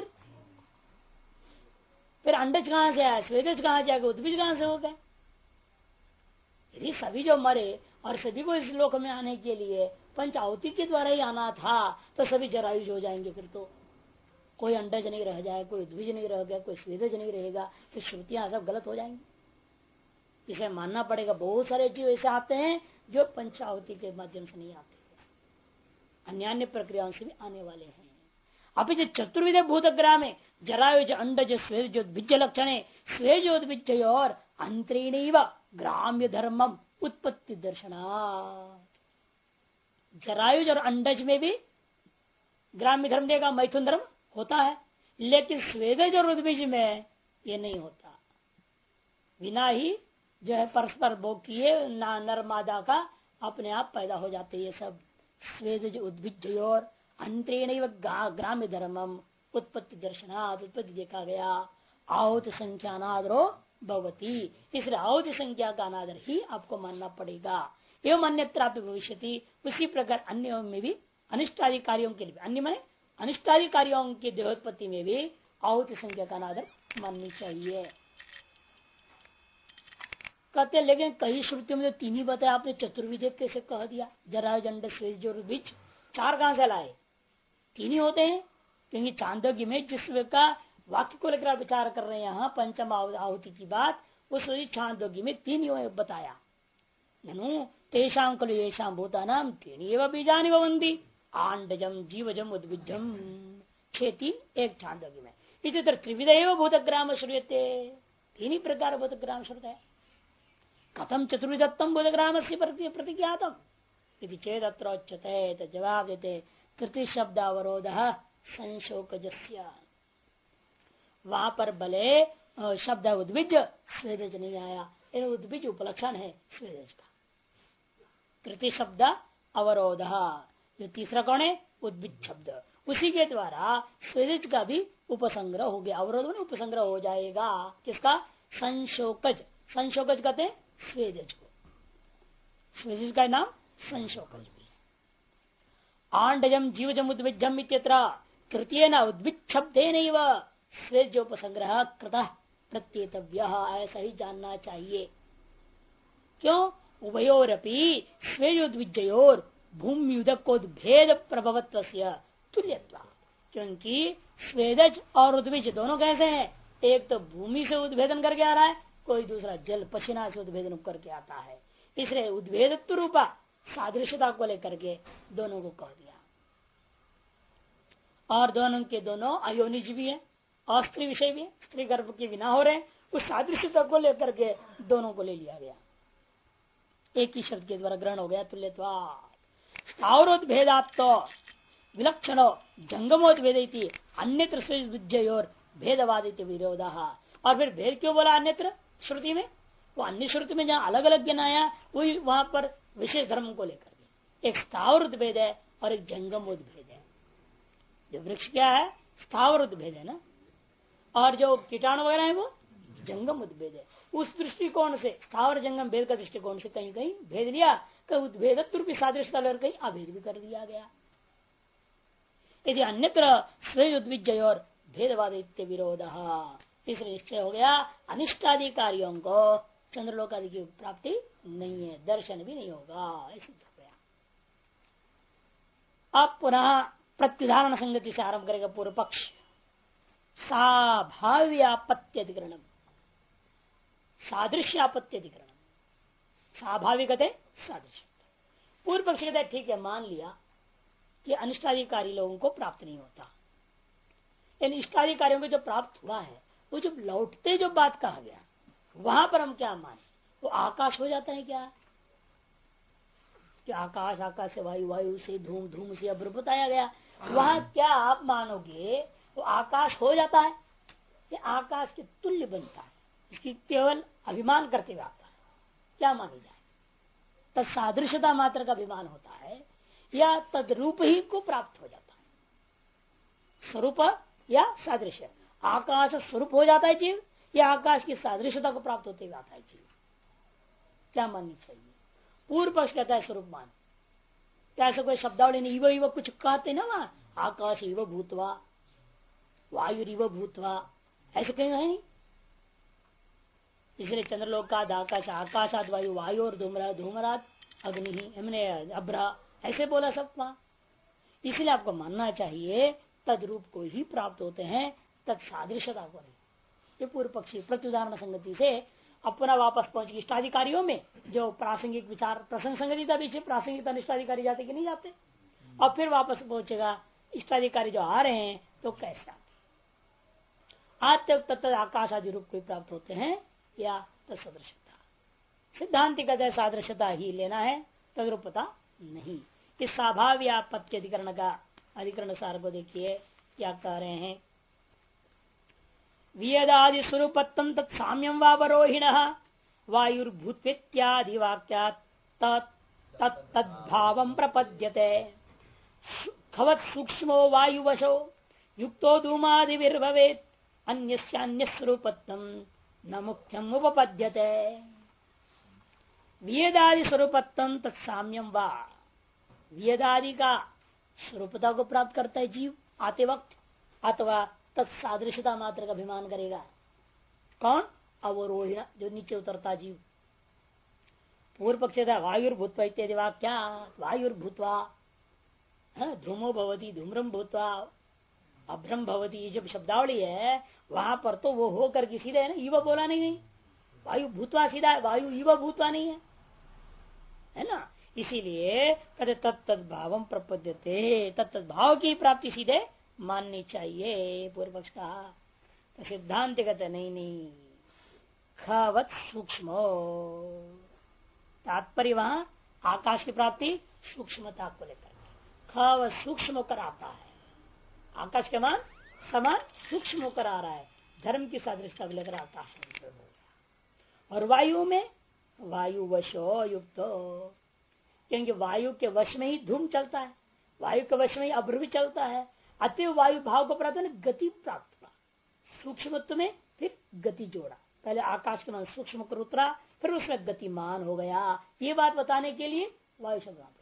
फिर अंडज कहां से आया, स्वेदज कहां जाएगा, उद्भिज कहां से हो गए। यदि सभी जो मरे और सभी को इस लोक में आने के लिए 5 आहुति के द्वारा ही आना था, तो सभी जरायुज हो जाएंगे, फिर तो कोई अंडज नहीं रह जाए, कोई उद्भिज नहीं रह गया, कोई स्वेदज नहीं रहेगा, फिर श्रुतियां सब गलत हो जाएंगी। इसे मानना पड़ेगा, बहुत सारे जीव ऐसे आते हैं जो 5 आहुति के माध्यम से नहीं आते, अन्य अन्य प्रक्रियाओं से भी आने वाले हैं। अभी जो चतुर्विध भूतग्रह में जरायुज अंडज स्वेज उद्भिज लक्षण, स्वेज उद्भिज और अंतरीण ग्राम्य धर्मम उत्पत्ति दर्शना, जरायुज और अंडज में भी ग्राम्य धर्म देगा, मैथुन धर्म होता है, लेकिन स्वेदज और उद्भिज में ये नहीं होता। बिना ही जो है परस्पर भोग किए नर मादा का अपने आप पैदा हो जाते ये सब। स्वेदज उद्भिज और अंतरेण ग्राम्य धर्मम उत्पत्ति दर्शनाद, उत्पत्ति देखा गया, आहुति संख्या अनादरो भगवती, इसलिए आहुति संख्या का अनादर ही आपको मानना पड़ेगा। एवं अन्यत्रापि भविष्यति, उसी प्रकार अन्य में भी अनिष्टादि कार्यों के लिए, अन्य में अनिष्टादि कार्यों की देहोत्पत्ति में भी आहुति संख्या का अनादर माननी चाहिए। कहते लेकिन कई श्रुतियों में तो तीन ही बताया आपने, चतुर्विधे कैसे कह दिया? जरा जंड स्वेज और बीच चार कहां से लाए? तीन ही होते हैं, क्योंकि चांदोग्य में जिस का वाक्य को लेकर विचार कर रहे हैं यहाँ पंचम आहुति की बात, उस छांदोग्य में तीन ही बताया। ननु तेषां खलु येषां भूतानां तीन एव बीजानि भवन्ति, आंडजम जीवजम उद्भिजम, 6-3 एक छांदोग्य में। इसी तरह त्रिविध एव भूतग्राम श्रूयते, तीन ही प्रकार भूतग्राम श्रुत है। कथम चतुर्विधत्तम भूतग्राम से प्रतिज्ञातम यदि चेत अत्रोच्यते, तो जवाब देते कृति शब्द अवरोध संशोकजस्य, वहां पर भले शब्द उद्भिज स्वेदज नहीं आया, उद्भिज उपलक्षण है स्वेदज का। कृति शब्द अवरोध, जो तीसरा कौन है? उद्भिज शब्द, उसी के द्वारा स्वेदज का भी उपसंग्रह हो गया, अवरोध में उपसंग्रह हो जाएगा। किसका? संशोकज। संशोकज कहते हैं स्वेदज को, स्वेदज का नाम संशोकज भी। आंडजम जीवजम उद्भिजम इत्यत्र तृतीय न उद्भिज शब्दे नहीं वह स्वेदोपसंग्रह कृत प्रत्येतव्य, ऐसा ही जानना चाहिए। क्यों? उभयोरपि स्वेदोद्विजयोर भूमि उदकोद्भेद प्रभवत्व तुल्यत्वा, क्योंकि स्वेदज और उद्भिज दोनों कैसे हैं? एक तो भूमि से उद्भेदन करके आ रहा है, कोई दूसरा जल पसीना से उद्भेदन करके आता है, इसलिए उद्भेदत्व रूपा सादृश्यता को लेकर के दोनों को कह दिया। और दोनों के दोनों अयोनिज भी है और स्त्री विषय भी है, स्त्री गर्भ के बिना हो रहे हैं, उस सादृश्यता को लेकर के दोनों को ले लिया गया, एक ही शब्द के द्वारा ग्रहण हो गया। तुल्यत्वात् स्थावरोद्भेदात् तो विलक्षणो जंगमोद्भेद अन्यत्र विजयोर भेदवादित विरोध। और फिर भेद क्यों बोला अन्यत्र श्रुति में? वो अन्य श्रुति में जहाँ अलग अलग गिनाया वही वहां पर विशेष धर्म को लेकर के, एक स्थावर उद्भेद है और एक जंगम उद्भेद है। जो वृक्ष क्या है? स्थावर उद्भेद है ना, और जो कीटाणु वगैरह है वो जंगम उद्भेद है। उस दृष्टिकोण से स्थावर जंगम भेद का दृष्टिकोण से कहीं कहीं भेद लिया, कहीं उद्भेदत्व रूपी सादृश्यता लेकर कहीं अभेद भी कर दिया गया। यदि अन्यत्र स्वेद उद्विजय और भेदवाद विरोध, इसलिए निश्चय हो गया अनिष्टादि कार्यों को चंद्रलोक आदि की प्राप्ति नहीं है, दर्शन भी नहीं होगा, ऐसे हो गया। अब पुनः प्रत्युदाहरण संगति से आरंभ करेगा पूर्व पक्ष। साभाव्यापत्ति अधिकरणम, सादृश्यापत्ति अधिकरणम, स्वाभाविक सादृश्य। पूर्व पक्ष कहते ठीक है, मान लिया कि अनिष्टाधिकारी लोगों को प्राप्त नहीं होता, इन इष्टादि कार्यों को जो प्राप्त हुआ है वो जब लौटते जो बात कहा गया वहां पर हम क्या माने? वो आकाश हो जाता है क्या? कि आकाश, आकाश से वायु, वायु से धूम, धूम से अब्र बताया गया, वहां क्या आप मानोगे वो आकाश हो जाता है? ये आकाश के तुल्य बनता है, इसकी केवल अभिमान करते हुए आता है, क्या माने जाए? तत्सादृश्यता मात्र का अभिमान होता है या तद्रूप ही को प्राप्त हो जाता है? स्वरूप या सादृश्य, आकाश स्वरूप हो जाता है जीव या आकाश की सादृश्यता को प्राप्त होते हुए आता है जीव? क्या माननी चाहिए? पूर्व पक्ष कहता है स्वरूप मान। क्या ऐसा कोई शब्दावली नहीं? इव इव कुछ कहते ना वहां, आकाश इव भूतवा, वायु इव भूतवा, ऐसे कहीं है नहीं। इसलिए चंद्रलोक का आकाश, आकाशाद वायु, वायु और धूमरात अग्नि, हमने अभ्रा ऐसे बोला सब वहां। इसलिए आपको मानना चाहिए तद्रूप को ही प्राप्त होते हैं, तत्सादृश्यता को नहीं। ये पूर्व पक्षी प्रत्युदाहरण संगति से अपना वापस पहुंच गई इष्टाधिकारियों में, जो प्रासंगिक विचार प्रसंग संगति पीछे प्रासंगिकता निष्ठाधिकारी जाते कि नहीं जाते, और फिर वापस पहुंचेगा इष्टाधिकारी जो आ रहे हैं तो कैसे आते, आज तक तत्त आकाश आदि रूप को प्राप्त होते हैं या तत्सदृश्यता? सिद्धांत कहते हैं सादृश्यता ही लेना है, तद्रूपता नहीं। इस स्वाभाव्य आपत्ति अधिकरण का अधिकरण सार को देखिए क्या कह रहे हैं। वियदादि स्वरूपत्तम तत्साम्यम वावरोहिण वायुर्भूत्यादि वाक्या तत्भाव प्रपद्यते खवत् सूक्ष्मो वायुवशो युक्तो धूमादिर्भवेत् अन्यस्यान्य स्वरूपत्तम न मुख्यम उपपद्यते। वेदादि स्वरूपत्तम तत्साम्यम वा, वेदादि का स्वरूपता को प्राप्त करता है जीव आते वक्त, अथवा तत्सादृशता मात्र का अभिमान करेगा। कौन? अवरोही, जो नीचे उतरता जीव। पूर्व पक्ष था वायुर्भूत्वा इत्यादि वाक्या, वायुर्भूत्वा ध्रुमो भवती धूम्रम भूत्वा अभ्रम भवती, ये जब शब्दावली है वहां पर तो वो हो करके सीधा है ना, युवा बोला नहीं, वायु भूतवा सीधा है, वायु युवा भूतवा नहीं है ना। इसीलिए कहते तत्तद्भाव प्रपद्यते, तत्तद्भाव की प्राप्ति सीधे माननी चाहिए पूर्व पक्ष का। तो सिद्धांत कहते नहीं, खवत् सूक्ष्म, तात्पर्य वहां आकाश की प्राप्ति सूक्ष्मता को लेकर, खव सूक्ष्म होकर आता है, आकाश के मान समान सूक्ष्म होकर आ रहा है, धर्म की सादृश्यता को लेकर आकाश में। और वायु में वायु वशो युक्त, क्योंकि वायु के वश में ही धूम चलता है, वायु के वश में ही अभ्र भी चलता है, अतः वायु भाव को प्राप्त गति प्राप्त हुआ, सूक्ष्मत्व में फिर गति जोड़ा, पहले आकाश के मान सूक्ष्म कर उतरा, फिर उसमें गतिमान हो गया। ये बात बताने के लिए वायु शब्द प्रयोग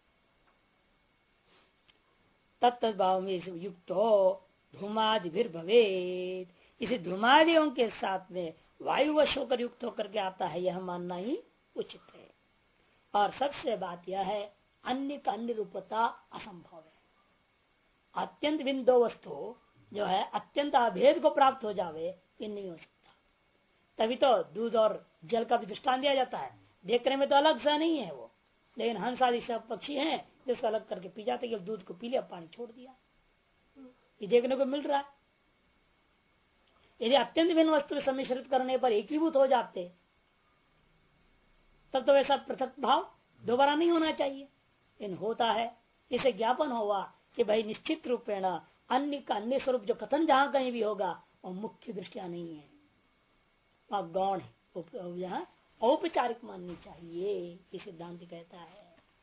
हुआ। तत्भाव में युक्त हो धूमादि भी भवेद, इसे धूमादियों के साथ में वायुवश होकर युक्त होकर के आता है, यह मानना ही उचित है। और सबसे बात यह है अन्य का अन्य रूपता असंभव है। अत्यंत बिंदु वस्तु जो है अत्यंत अभेद को प्राप्त हो जावे, ये नहीं हो सकता। तभी तो दूध और जल का भी दृष्टांत दिया जाता है, देखने में तो अलग सा नहीं है वो, लेकिन हंस आदि सब पक्षी हैं जिसको अलग करके पी जाते, कि दूध को पी लिया पानी छोड़ दिया, ये देखने को मिल रहा है। यदि अत्यंत भिन्न वस्तु सम्मिश्रित करने पर एकीभूत हो जाते तब तो वैसा पृथक भाव दोबारा नहीं होना चाहिए, इन होता है। इसे ज्ञापन हुआ कि भाई निश्चित रूपेण अन्य का अन्य स्वरूप जो कथन जहां कहीं भी होगा वो मुख्य दृष्टिया नहीं है, वह गौण है, यहाँ औपचारिक माननी चाहिए, ये सिद्धांत कहता है।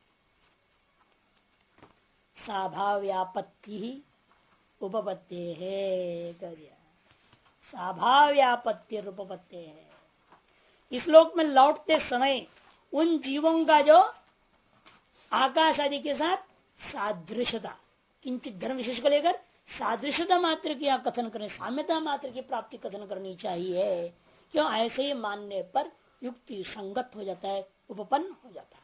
स्वाभाव्यापत्ति ही उपपत्ति है, स्वाभाव्यापत्ति उपपत्ति है। इस लोक में लौटते समय उन जीवों का जो आकाश आदि के साथ सादृश्यता, किंचित धर्म विशेष को लेकर सादृश्यता मात्र की कथन करने, साम्यता मात्र की प्राप्ति कथन करनी चाहिए। क्यों? ऐसे ही मानने पर युक्ति संगत हो जाता है, उपपन्न हो जाता है।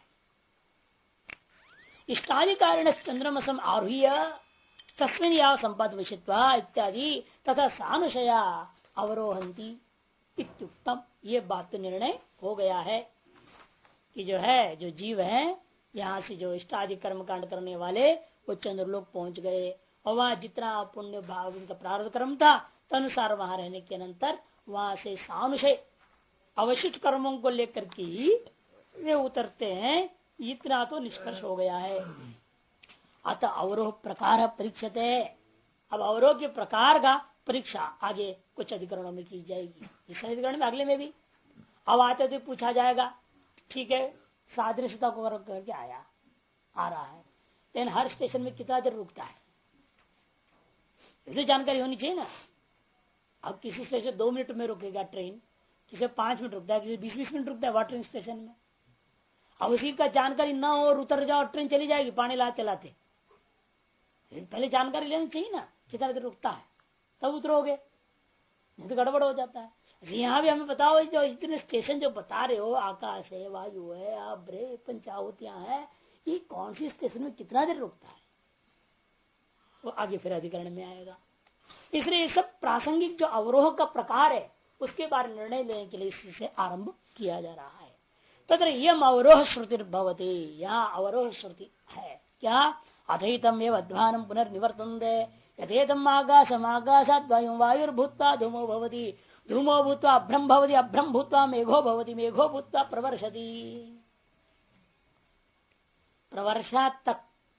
इष्टादि कारण चंद्रमसम आरूह्य तस्मिन् या संपाद विषयत्वा इत्यादि तथा सानुशया अवरोहंती इत्युक्तम। ये बात तो निर्णय हो गया है कि जो है जो जीव है यहाँ से जो इष्टादि कर्म कांड करने वाले वो चंद्रलोक पहुंच गए, और वहां जितना पुण्य भाव उनका प्रारब्ध कर्म था तदनुसार वहां रहने के अनंतर वहां से सानुशय अवशिष्ट कर्मों को लेकर के वे उतरते हैं, इतना तो निष्कर्ष हो गया है। अतः अवरोह प्रकार परीक्षते, अब अवरोह के प्रकार का परीक्षा आगे कुछ अधिकरणों में की जाएगी, इस अधिकरण में अगले में भी। अब आते थे पूछा जाएगा, ठीक है सादृश्यता को करके आया आ रहा है, लेकिन हर स्टेशन में कितना देर रुकता है इसे जानकारी होनी चाहिए ना। अब किसी स्टेशन 2 मिनट में रुकेगा ट्रेन, किसी 5 मिनट रुकता है, किसी 20-20 मिनट रुकता है वाटर स्टेशन में। अब उसी का जानकारी न हो और उतर जाओ ट्रेन चली जाएगी पानी लाते लाते, पहले जानकारी लेनी चाहिए ना कितना देर रुकता है तब उतरोगे, नहीं तो गड़बड़ हो जाता है। यहाँ भी हमें बताओ जो इतने स्टेशन जो बता रहे हो, आकाश है, वायु है, आब्रे पंचाहुतियां है, ये कौन सी स्टेशन में कितना देर रुकता है, वो आगे फिर अधिकरण में आएगा। इसलिए सब प्रासंगिक जो अवरोह का प्रकार है उसके बारे में निर्णय लेने के लिए इससे आरंभ किया जा रहा है। तत्र यम अवरोह श्रुति भवती, यहाँ अवरोह श्रुति है क्या? अधैतम एवं अध्वानम पुनर्निवर्तन्ते यथेतम आकाशम आकाशात् वायुं वायुर्भूत्वा धूमो भवति धूमो भूत्वा अभ्रम भवति अभ्रम भूत्वा मेघो भवति मेघो भूत्वा प्रवर्षति। प्रवर्षा तक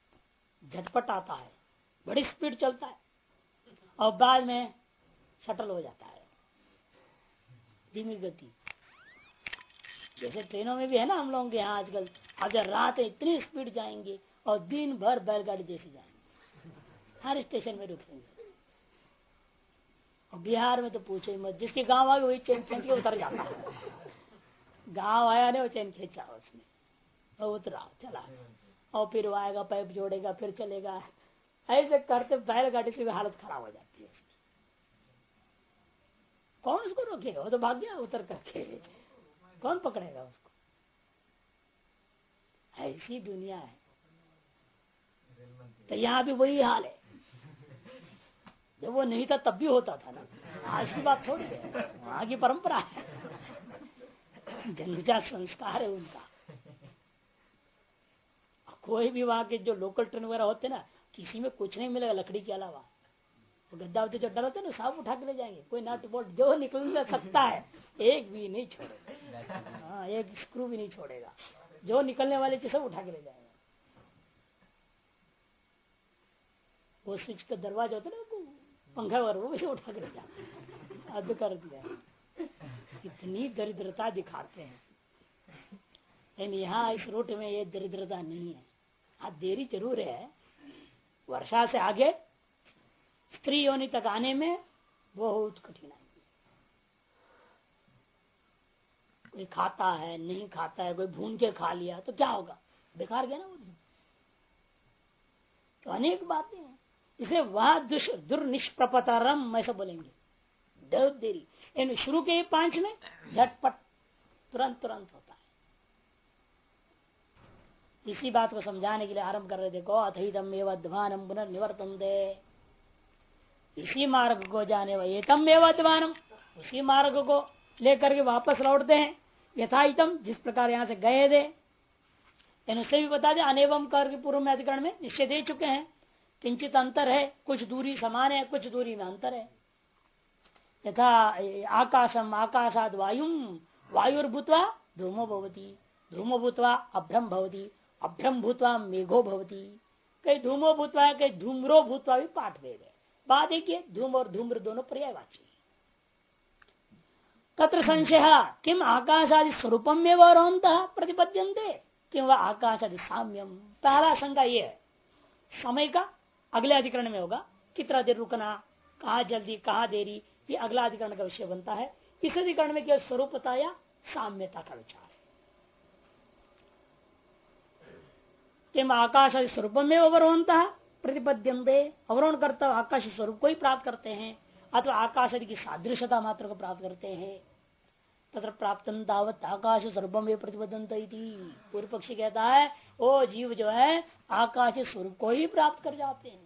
झटपट आता है, बड़ी स्पीड चलता है और बाद में शटल हो जाता है, धीमी गति। जैसे ट्रेनों में भी है ना हम लोगों के यहाँ आजकल, अगर रात इतनी स्पीड जाएंगे और दिन भर बैलगाड़ी जैसे जाएंगे, हर स्टेशन में रुकेंगे। और बिहार में तो पूछो ही मत, जिसके गांव आ गए वही चैन खींच के उतर जाता है। गांव आया नहीं, वो चैन खींचा उसने और उतरा चला, और फिर वो आएगा, पाइप जोड़ेगा, फिर चलेगा। ऐसे करते बैलगाड़ी से भी हालत खराब हो जाती है। कौन उसको रोकेगा? वो तो भाग गया उतर करके, कौन पकड़ेगा उसको? ऐसी दुनिया है। तो यहाँ भी वही हाल है। जब वो नहीं था तब भी होता था ना, आज की बात थोड़ी है, वहां की परंपरा है, जन्मजात संस्कार है उनका। कोई भी वहां के जो लोकल ट्रेन वगैरह होते ना, किसी में कुछ नहीं मिलेगा लकड़ी के अलावा। तो गद्दा होते जो डर होते ना, सब उठा के ले जाएंगे, कोई नट बोल्ट जो निकल सकता है एक भी नहीं छोड़ेगा। हाँ, एक स्क्रू भी नहीं छोड़ेगा, जो निकलने वाले चीज सब उठा के ले जाएगा। वो स्विच का दरवाजा होता है ना, पंखा वगैरह, वो भी उठा के ले जाएगा। हद कर दिया, इतनी दरिद्रता दिखाते हैं। लेकिन यहाँ इस रूट में ये दरिद्रता नहीं है। हाँ, देरी जरूर है, वर्षा से आगे स्त्री योनि तक आने में बहुत कठिनाई। कोई खाता है, नहीं खाता है, कोई भून के खा लिया तो क्या होगा? बेकार गया ना वो। तो अनेक बातें हैं, इसे वह दुर्निष्प्रपतरम ऐसा बोलेंगे, बहुत देरी। इन शुरू के 5 में झटपट तुरंत तुरंत होता है। इसी बात को समझाने के लिए आरंभ कर रहे, देखो अथईदम एवं अध्वानम पुनर्निवर्तन दे, इसी मार्ग को जाने वाले तम एवं अध्वानम, उसी मार्ग को लेकर के वापस लौटते हैं। यथाइतम, जिस प्रकार यहाँ से गए थे, इनसे भी बता दे, अनेवम करके पूर्व में अधिकरण में निश्चय दे चुके हैं। किंचित अंतर है, कुछ दूरी समान है, कुछ दूरी में अंतर है। यथा आकाशम आकाशाद वायुम, वायुर्भूत्वा धूमो भवती, धूमो भूत्वा अभ्रम भवती, अभ्रम भूत्वा मेघो भवती। कई धूमो भूतवा है, कई धूम्रो भूतवा भी पाठ भेद है। बात एक ही, धूम और धूम्र दोनों पर्यायवाची। तत्र संशय किम आकाशादि स्वरूपम में वह प्रतिपद्यन्ते, किम वह आकाशादि साम्यम। पहला शंका ये है, समय का अगले अधिकरण में होगा, कितना देर रुकना, कहाँ जल्दी, कहाँ देरी, ये अगला अधिकरण का विषय बनता है। इस अधिकरण में केवल स्वरूपता या साम्यता का विचार है। किम आकाश स्वरूप में अवरोहता प्रतिपद्यन्ते, अवरोहण करता आकाश स्वरूप को ही प्राप्त करते हैं, अथवा आकाश की सादृश्यता मात्र को प्राप्त करते हैं। तथा प्राप्त तावत आकाश स्वरूप में प्रतिपद्यन्त। पूर्व पक्षी कहता है वो जीव जो है आकाश स्वरूप को ही प्राप्त कर जाते हैं।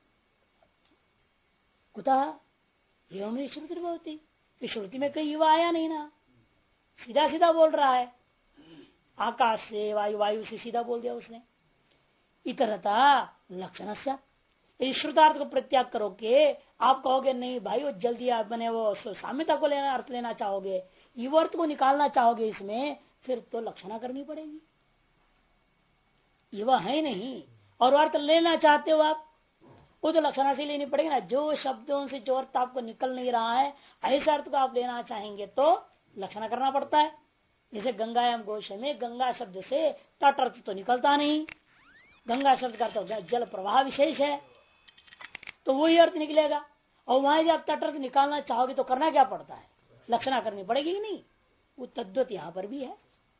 कुतः एवं श्रुति होती, श्रुति में कहीं युवा आया नहीं ना, सीधा सीधा बोल रहा है, आकाश से वायु, वायु से सीधा बोल दिया उसने। इतरता लक्षण से श्रुतार्थ को प्रत्याग करोगे, आप कहोगे नहीं भाई वो जल्दी आप बने वो साम्यता को लेना, अर्थ लेना चाहोगे, युव अर्थ को निकालना चाहोगे इसमें, फिर तो लक्षणा करनी पड़ेगी। युवा है नहीं और अर्थ लेना चाहते हो आप, वो तो लक्षणा से लेनी पड़ेगी ना। जो शब्दों से जो अर्थ आपको निकल नहीं रहा है, ऐसा अर्थ को आप लेना चाहेंगे तो लक्षणा करना पड़ता है। जैसे गंगायाम घोष में गंगा शब्द से तट अर्थ तो निकलता नहीं, गंगा शब्द का अर्थ जल प्रवाह विशेष है, तो वही अर्थ निकलेगा। और वहां जब तट अर्थ निकालना चाहोगे तो करना क्या पड़ता है, लक्षणा करनी पड़ेगी कि नहीं। वो तद्वत यहाँ पर भी है।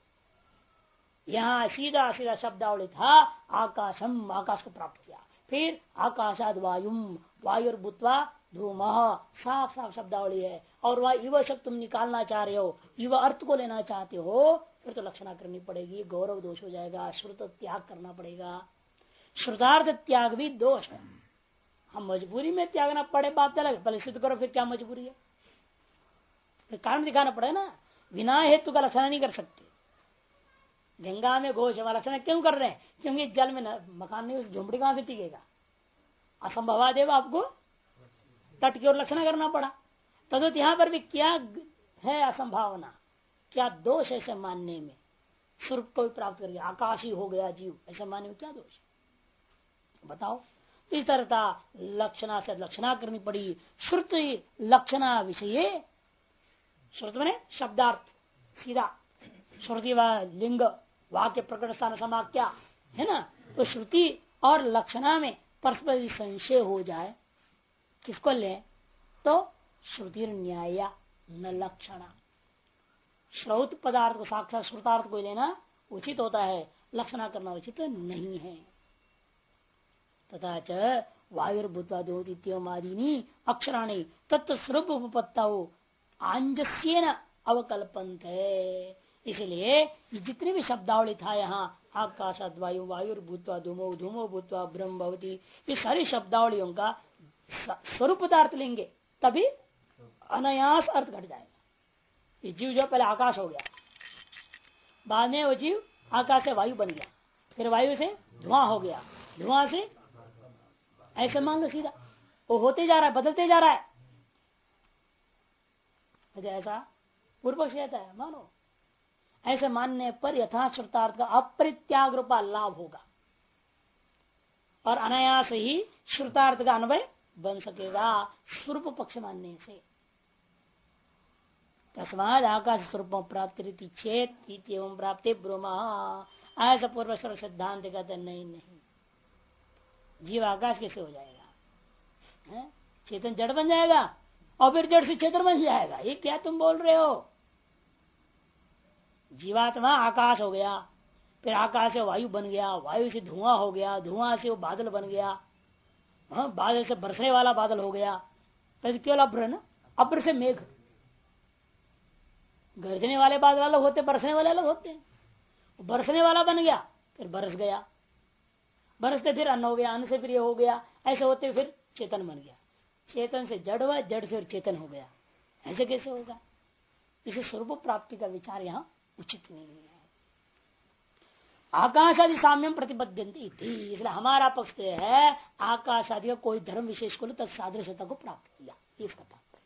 यहाँ सीधा सीधा शब्दावली था, आकाशम, आकाश को प्राप्त किया, फिर आकाशाद वायुम, वायुर्भूत्वा धूम, साफ साफ शब्दावली है। और वह युव शब्द तुम निकालना चाह रहे हो, युव अर्थ को लेना चाहते हो, फिर तो लक्षणा करनी पड़ेगी, गौरव दोष हो जाएगा, श्रुत त्याग करना पड़ेगा। श्रुतार्थ त्याग भी दोष है। हम मजबूरी में त्यागना पड़े बात अलग, पहले सिद्ध करो फिर क्या मजबूरी है, फिर कारण दिखाना पड़े ना। बिना हेतु का लक्षण नहीं कर सकते। गंगा में घोष वाला लक्षण क्यों कर रहे हैं, क्योंकि जल में मकान नहीं, झोंपड़ी कहां से टिकेगा, असंभवा देगा आपको, तट की ओर लक्षण करना पड़ा। तद्वत यहाँ पर भी क्या है असंभावना, क्या दोष ऐसे मानने में, स्वरूप को भी प्राप्त करके आकाश ही हो गया जीव, ऐसा मानने में क्या दोष। बताओ। इस तरह लक्षणा से लक्षणा करनी पड़ी। श्रुति लक्षणा विषय, श्रुति मैंने शब्दार्थ सीधा, श्रुति व लिंग वाक्य प्रकट स्थान समाख्या है ना। तो श्रुति और लक्षणा में परस्पर संशय हो जाए, किसको ले? तो श्रुति न्याय न लक्षणा। श्रौत पदार्थ को साक्षात श्रुतार्थ को लेना उचित होता है, लक्षणा करना उचित नहीं है। तथा च वायुर्भूतवादोदित्यमादीनी अक्षराणि तत्व स्वरूप उपपत्ता आंजस्येन अवकल्पन्त है। इसलिए जितनी भी शब्दावली था यहाँ आकाशाद वायु, वायुर्भूतवा धूमो, धूमो भूतवा ब्रह्म भवती, ये सारी शब्दावलियों का स्वरूप पदार्थ लेंगे तभी अनायास अर्थ घट जाएगा। ये जीव जो पहले आकाश हो गया, बाद में वो जीव आकाश से वायु बन गया, फिर वायु से धुआं हो गया, धुआं से ऐसे मान लो सीधा वो होते जा रहा है, बदलते जा रहा है। ऐसा पूर्व पक्ष कहता है मानो, ऐसे मानने पर यथाश्रुतार्थ का अपरित्याग रूपा लाभ होगा और अनायास ही श्रुतार्थ का अन्वय बन सकेगा स्वरूप पक्ष मानने से। तस्माद आकाश स्वरूप प्राप्ति रीति चेत एवं प्राप्ति ब्रह्मा, ऐसा पूर्व सिद्धांत कहते नहीं, जीव आकाश कैसे हो जाएगा? चेतन जड़ बन जाएगा और फिर जड़ से चेतन बन जाएगा, ये क्या तुम बोल रहे हो? जीवात्मा आकाश हो गया, फिर आकाश से वायु बन गया, वायु से धुआं हो गया, धुआं से वो बादल बन गया, बादल से बरसने वाला बादल हो गया। तो केवल अभ्र ना, अभ्र से मेघ, गरजने वाले बादल अलग होते, बरसने वाले अलग होते हैं। बरसने वाला बन गया, फिर बरस गया, बरसते फिर अन्न हो गया, अन्न से फिर ये हो गया, ऐसे होते फिर चेतन बन गया, चेतन से जड़ हुआ, जड़ से चेतन हो गया। ऐसे कैसे होगा? इसे स्वरूप प्राप्ति का विचार यहाँ उचित नहीं है। आकाश आदि साम्यम प्रतिबद्धन्ति, इसलिए हमारा पक्ष है आकाश आदि का कोई धर्म विशेष को तत्सादृश्यता को प्राप्त किया, इसका तात्पर्य।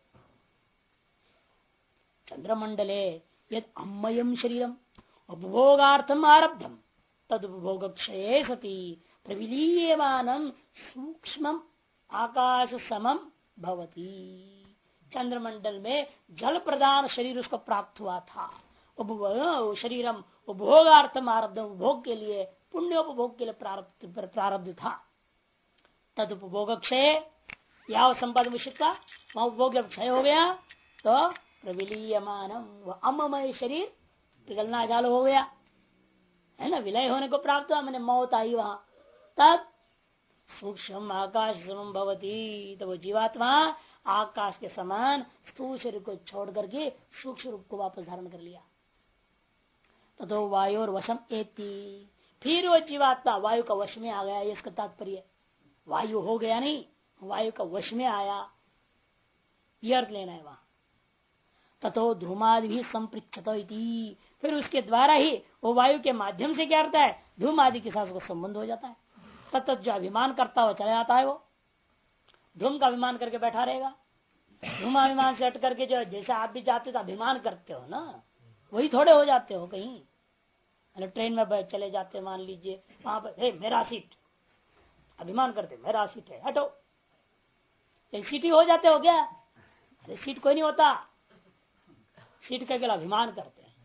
चंद्रमंडले यद अम्मयम शरीरम उपभोगार्थम आरब्धम तद उपभोग क्षये सती प्रविलीयमानं सूक्ष्म आकाश समम भवती। चंद्रमंडल में जल प्रदान शरीर उसको प्राप्त हुआ था, शरीरम उपभोगार्थम आरब्ध, उपभोग के लिए, पुण्योपभोग के लिए प्रारब्ध था। तद उपभोग क्षय, या संपादन विषयता वहां उपभोग जब क्षय हो गया तो प्रविलीयमानम, वह अममय शरीर पिघलना चालू हो गया, है ना, विलय होने को प्राप्त हुआ, मैंने मौत आई वहां। तब सूक्ष्म आकाश समम भवती, तो वो जीवात्मा आकाश के समान स्थूल शरीर को छोड़ करके सूक्ष्म रूप को वापस धारण कर लिया। तो वायु और वशम एति, फिर वो जीवात्मा वायु का वश में आ गया, ये इसका तात्पर्य। वायु हो गया नहीं, वायु का वश में आया, ये अर्थ लेना है वहां। तथो धूमादि भी संपृक्षत, फिर उसके द्वारा ही वो वायु के माध्यम से क्या करता है, धूम आदि के साथ उसको संबंध हो जाता है। तत्व जो अभिमान करता हुआ चला जाता है, वो धूम का अभिमान करके बैठा रहेगा। धूम अभिमान से हट करके जो, जैसे आप भी जाते तो अभिमान करते हो ना, वही थोड़े हो जाते हो। कहीं ट्रेन में बैठ चले जाते, मान लीजिए वहां पर मेरा सीट, अभिमान करते मेरा सीट है, हटो, सीट ही हो जाते हो क्या? अरे सीट कोई नहीं होता, सीट का केवल अभिमान करते हैं।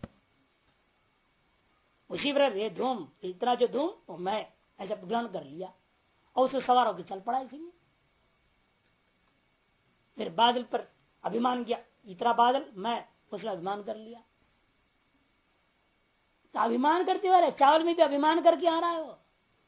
उसी प्रकार ये धूम, इतना जो धूम वो मैं ऐसा ग्रहण कर लिया और उसमें सवार होकर चल पड़ा इसी में। फिर बादल पर अभिमान किया, इतना बादल मैं, उसमें अभिमान कर लिया। तो अभिमान करते हुए चावल में भी अभिमान करके आ रहा है, वो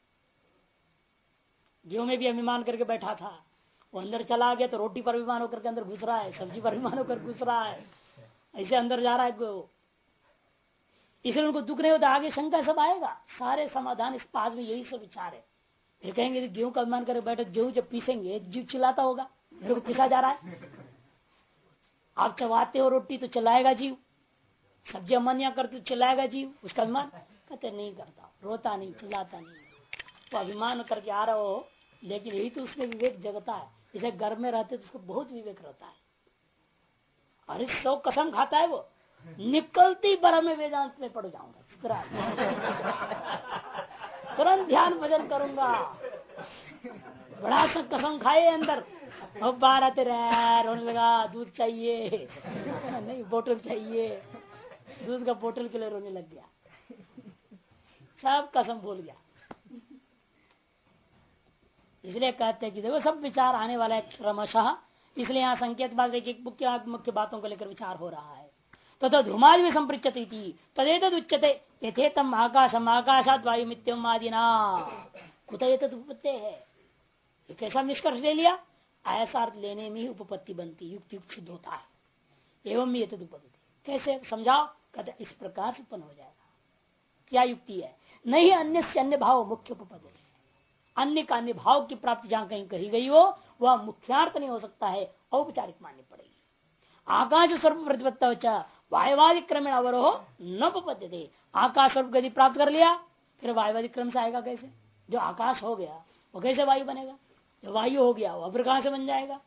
गेहूं में भी अभिमान करके बैठा था, वो अंदर चला गया तो रोटी पर अभिमान होकर के अंदर घुस रहा है, सब्जी पर अभिमान होकर घुस रहा है, ऐसे अंदर जा रहा है। इसलिए उनको दुख नहीं होता, आगे शंका सब आएगा, सारे समाधान इस पाद में यही सब विचार है। फिर कहेंगे गेहूं का अभिमान करके बैठे, गेहूं जब पीसेंगे जीव चिल्लाता होगा मेरे को पीसा जा रहा है। आप चबाते हो रोटी तो चिल्लाएगा जीव, सब्जी अमनिया करते तो चिल्लाएगा जीव, उसका अभिमान कहते नहीं करता, रोता नहीं, चिल्लाता नहीं, तो अभिमान करके आ रहा हो। लेकिन यही तो उसमें विवेक जगता है। जैसे घर में रहते तो उसको बहुत विवेक रहता है, अरे सौ कसम खाता है वो, निकलती पर मैं वेदांत में पड़ जाऊंगा, तुरंत ध्यान भजन करूंगा, बड़ा सा कसम खाए अंदर, अब बाहर आते रहे, रोने लगा दूध चाहिए नहीं बोतल चाहिए, दूध का बोतल के लिए रोने लग गया, सब कसम भूल गया। इसलिए कहते हैं कि देखो सब विचार आने वाला है क्रमशः, इसलिए यहाँ संकेत बात एक मुख्य मुख्य बातों को लेकर विचार हो रहा है। तो धूमादि भी संपृच्यते तदेतद उच्यते यथेतम आकाशम आकाशाद वायु मित्यम आदिना कुत उपपत्ति है। कैसा निष्कर्ष ले लिया, ऐसा अर्थ लेने में ही उपपत्ति बनती, युक्ति सिद्ध होता है। एवं ये उपपत्ति कैसे समझाओ, कहते इस प्रकार से उत्पन्न हो जाएगा। क्या युक्ति है, नहीं अन्य से अन्य भाव मुख्य उपपत्ति, अन्य का अन्य भाव की प्राप्ति जहां कहीं कही गई हो वह मुख्यार्थ नहीं हो सकता है, औपचारिक माननी पड़ेगी। आकाश स्वरूप प्रतिपत्ता वायुवादी क्रमेण अवरोह न उपपद्यते, आकाश स्वरूप गति प्राप्त कर लिया फिर वायुवादी क्रम से आएगा कैसे, जो आकाश हो गया वो कैसे वायु बनेगा, जो वायु हो गया वो अब्र कहां से बन जाएगा,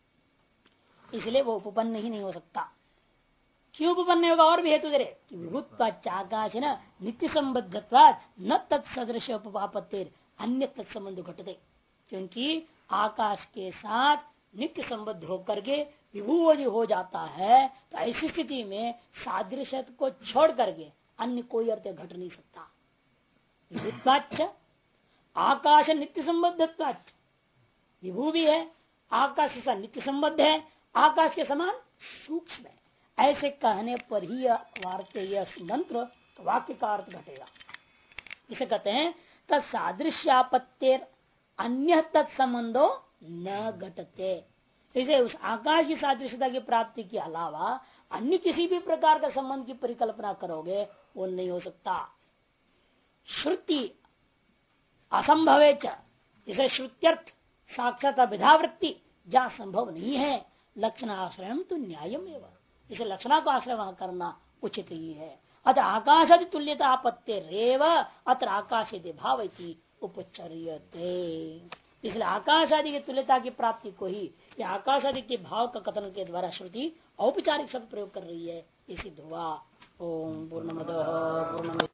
इसलिए वो उपपन्न ही नहीं हो सकता। क्यों उपपन्न होगा, और भी हेतु दे रहे, विभुत्वाच आकाश न नित्य संबद्धत्वात् न तत्सदृश उपपापत्तिर अन्य तत्संबंध घटते, क्योंकि आकाश के साथ नित्य संबद्ध होकर के विभू हो जाता है, तो ऐसी स्थिति में सादृश्य को छोड़ करके अन्य कोई अर्थ घट नहीं सकता। विभुत्वाच आकाश नित्य संबद्धत्वाच, विभू भी है, आकाश के साथ नित्य संबद्ध है, आकाश के समान सूक्ष्म है, ऐसे कहने पर ही यह मंत्र वाक्य का अर्थ घटेगा। इसे कहते हैं तत्सादृश्यापत्तेर अन्य तत्संबंधो न घटते, इसे उस आकाश की सादृश्यता की प्राप्ति के अलावा अन्य किसी भी प्रकार का संबंध की परिकल्पना करोगे वो नहीं हो सकता। श्रुति असंभवे च, इसे श्रुत्यर्थ साक्षात विधावृत्ति जहां संभव नहीं है, लक्षणाश्रय तो न्यायम एवं, इसे लक्षणा को आश्रय वहां करना उचित ही है। अतः आकाशादि तुल्यता आपत्ति रेव अत्र आकाशादि भावति उपचर्यते, इसलिए आकाश आदि की तुल्यता की प्राप्ति को ही या आकाश आदि के भाव का कथन के द्वारा श्रुति औपचारिक शब्द प्रयोग कर रही है, इसी ध्रुवा। ओम पूर्णमदः पूर्णमिदं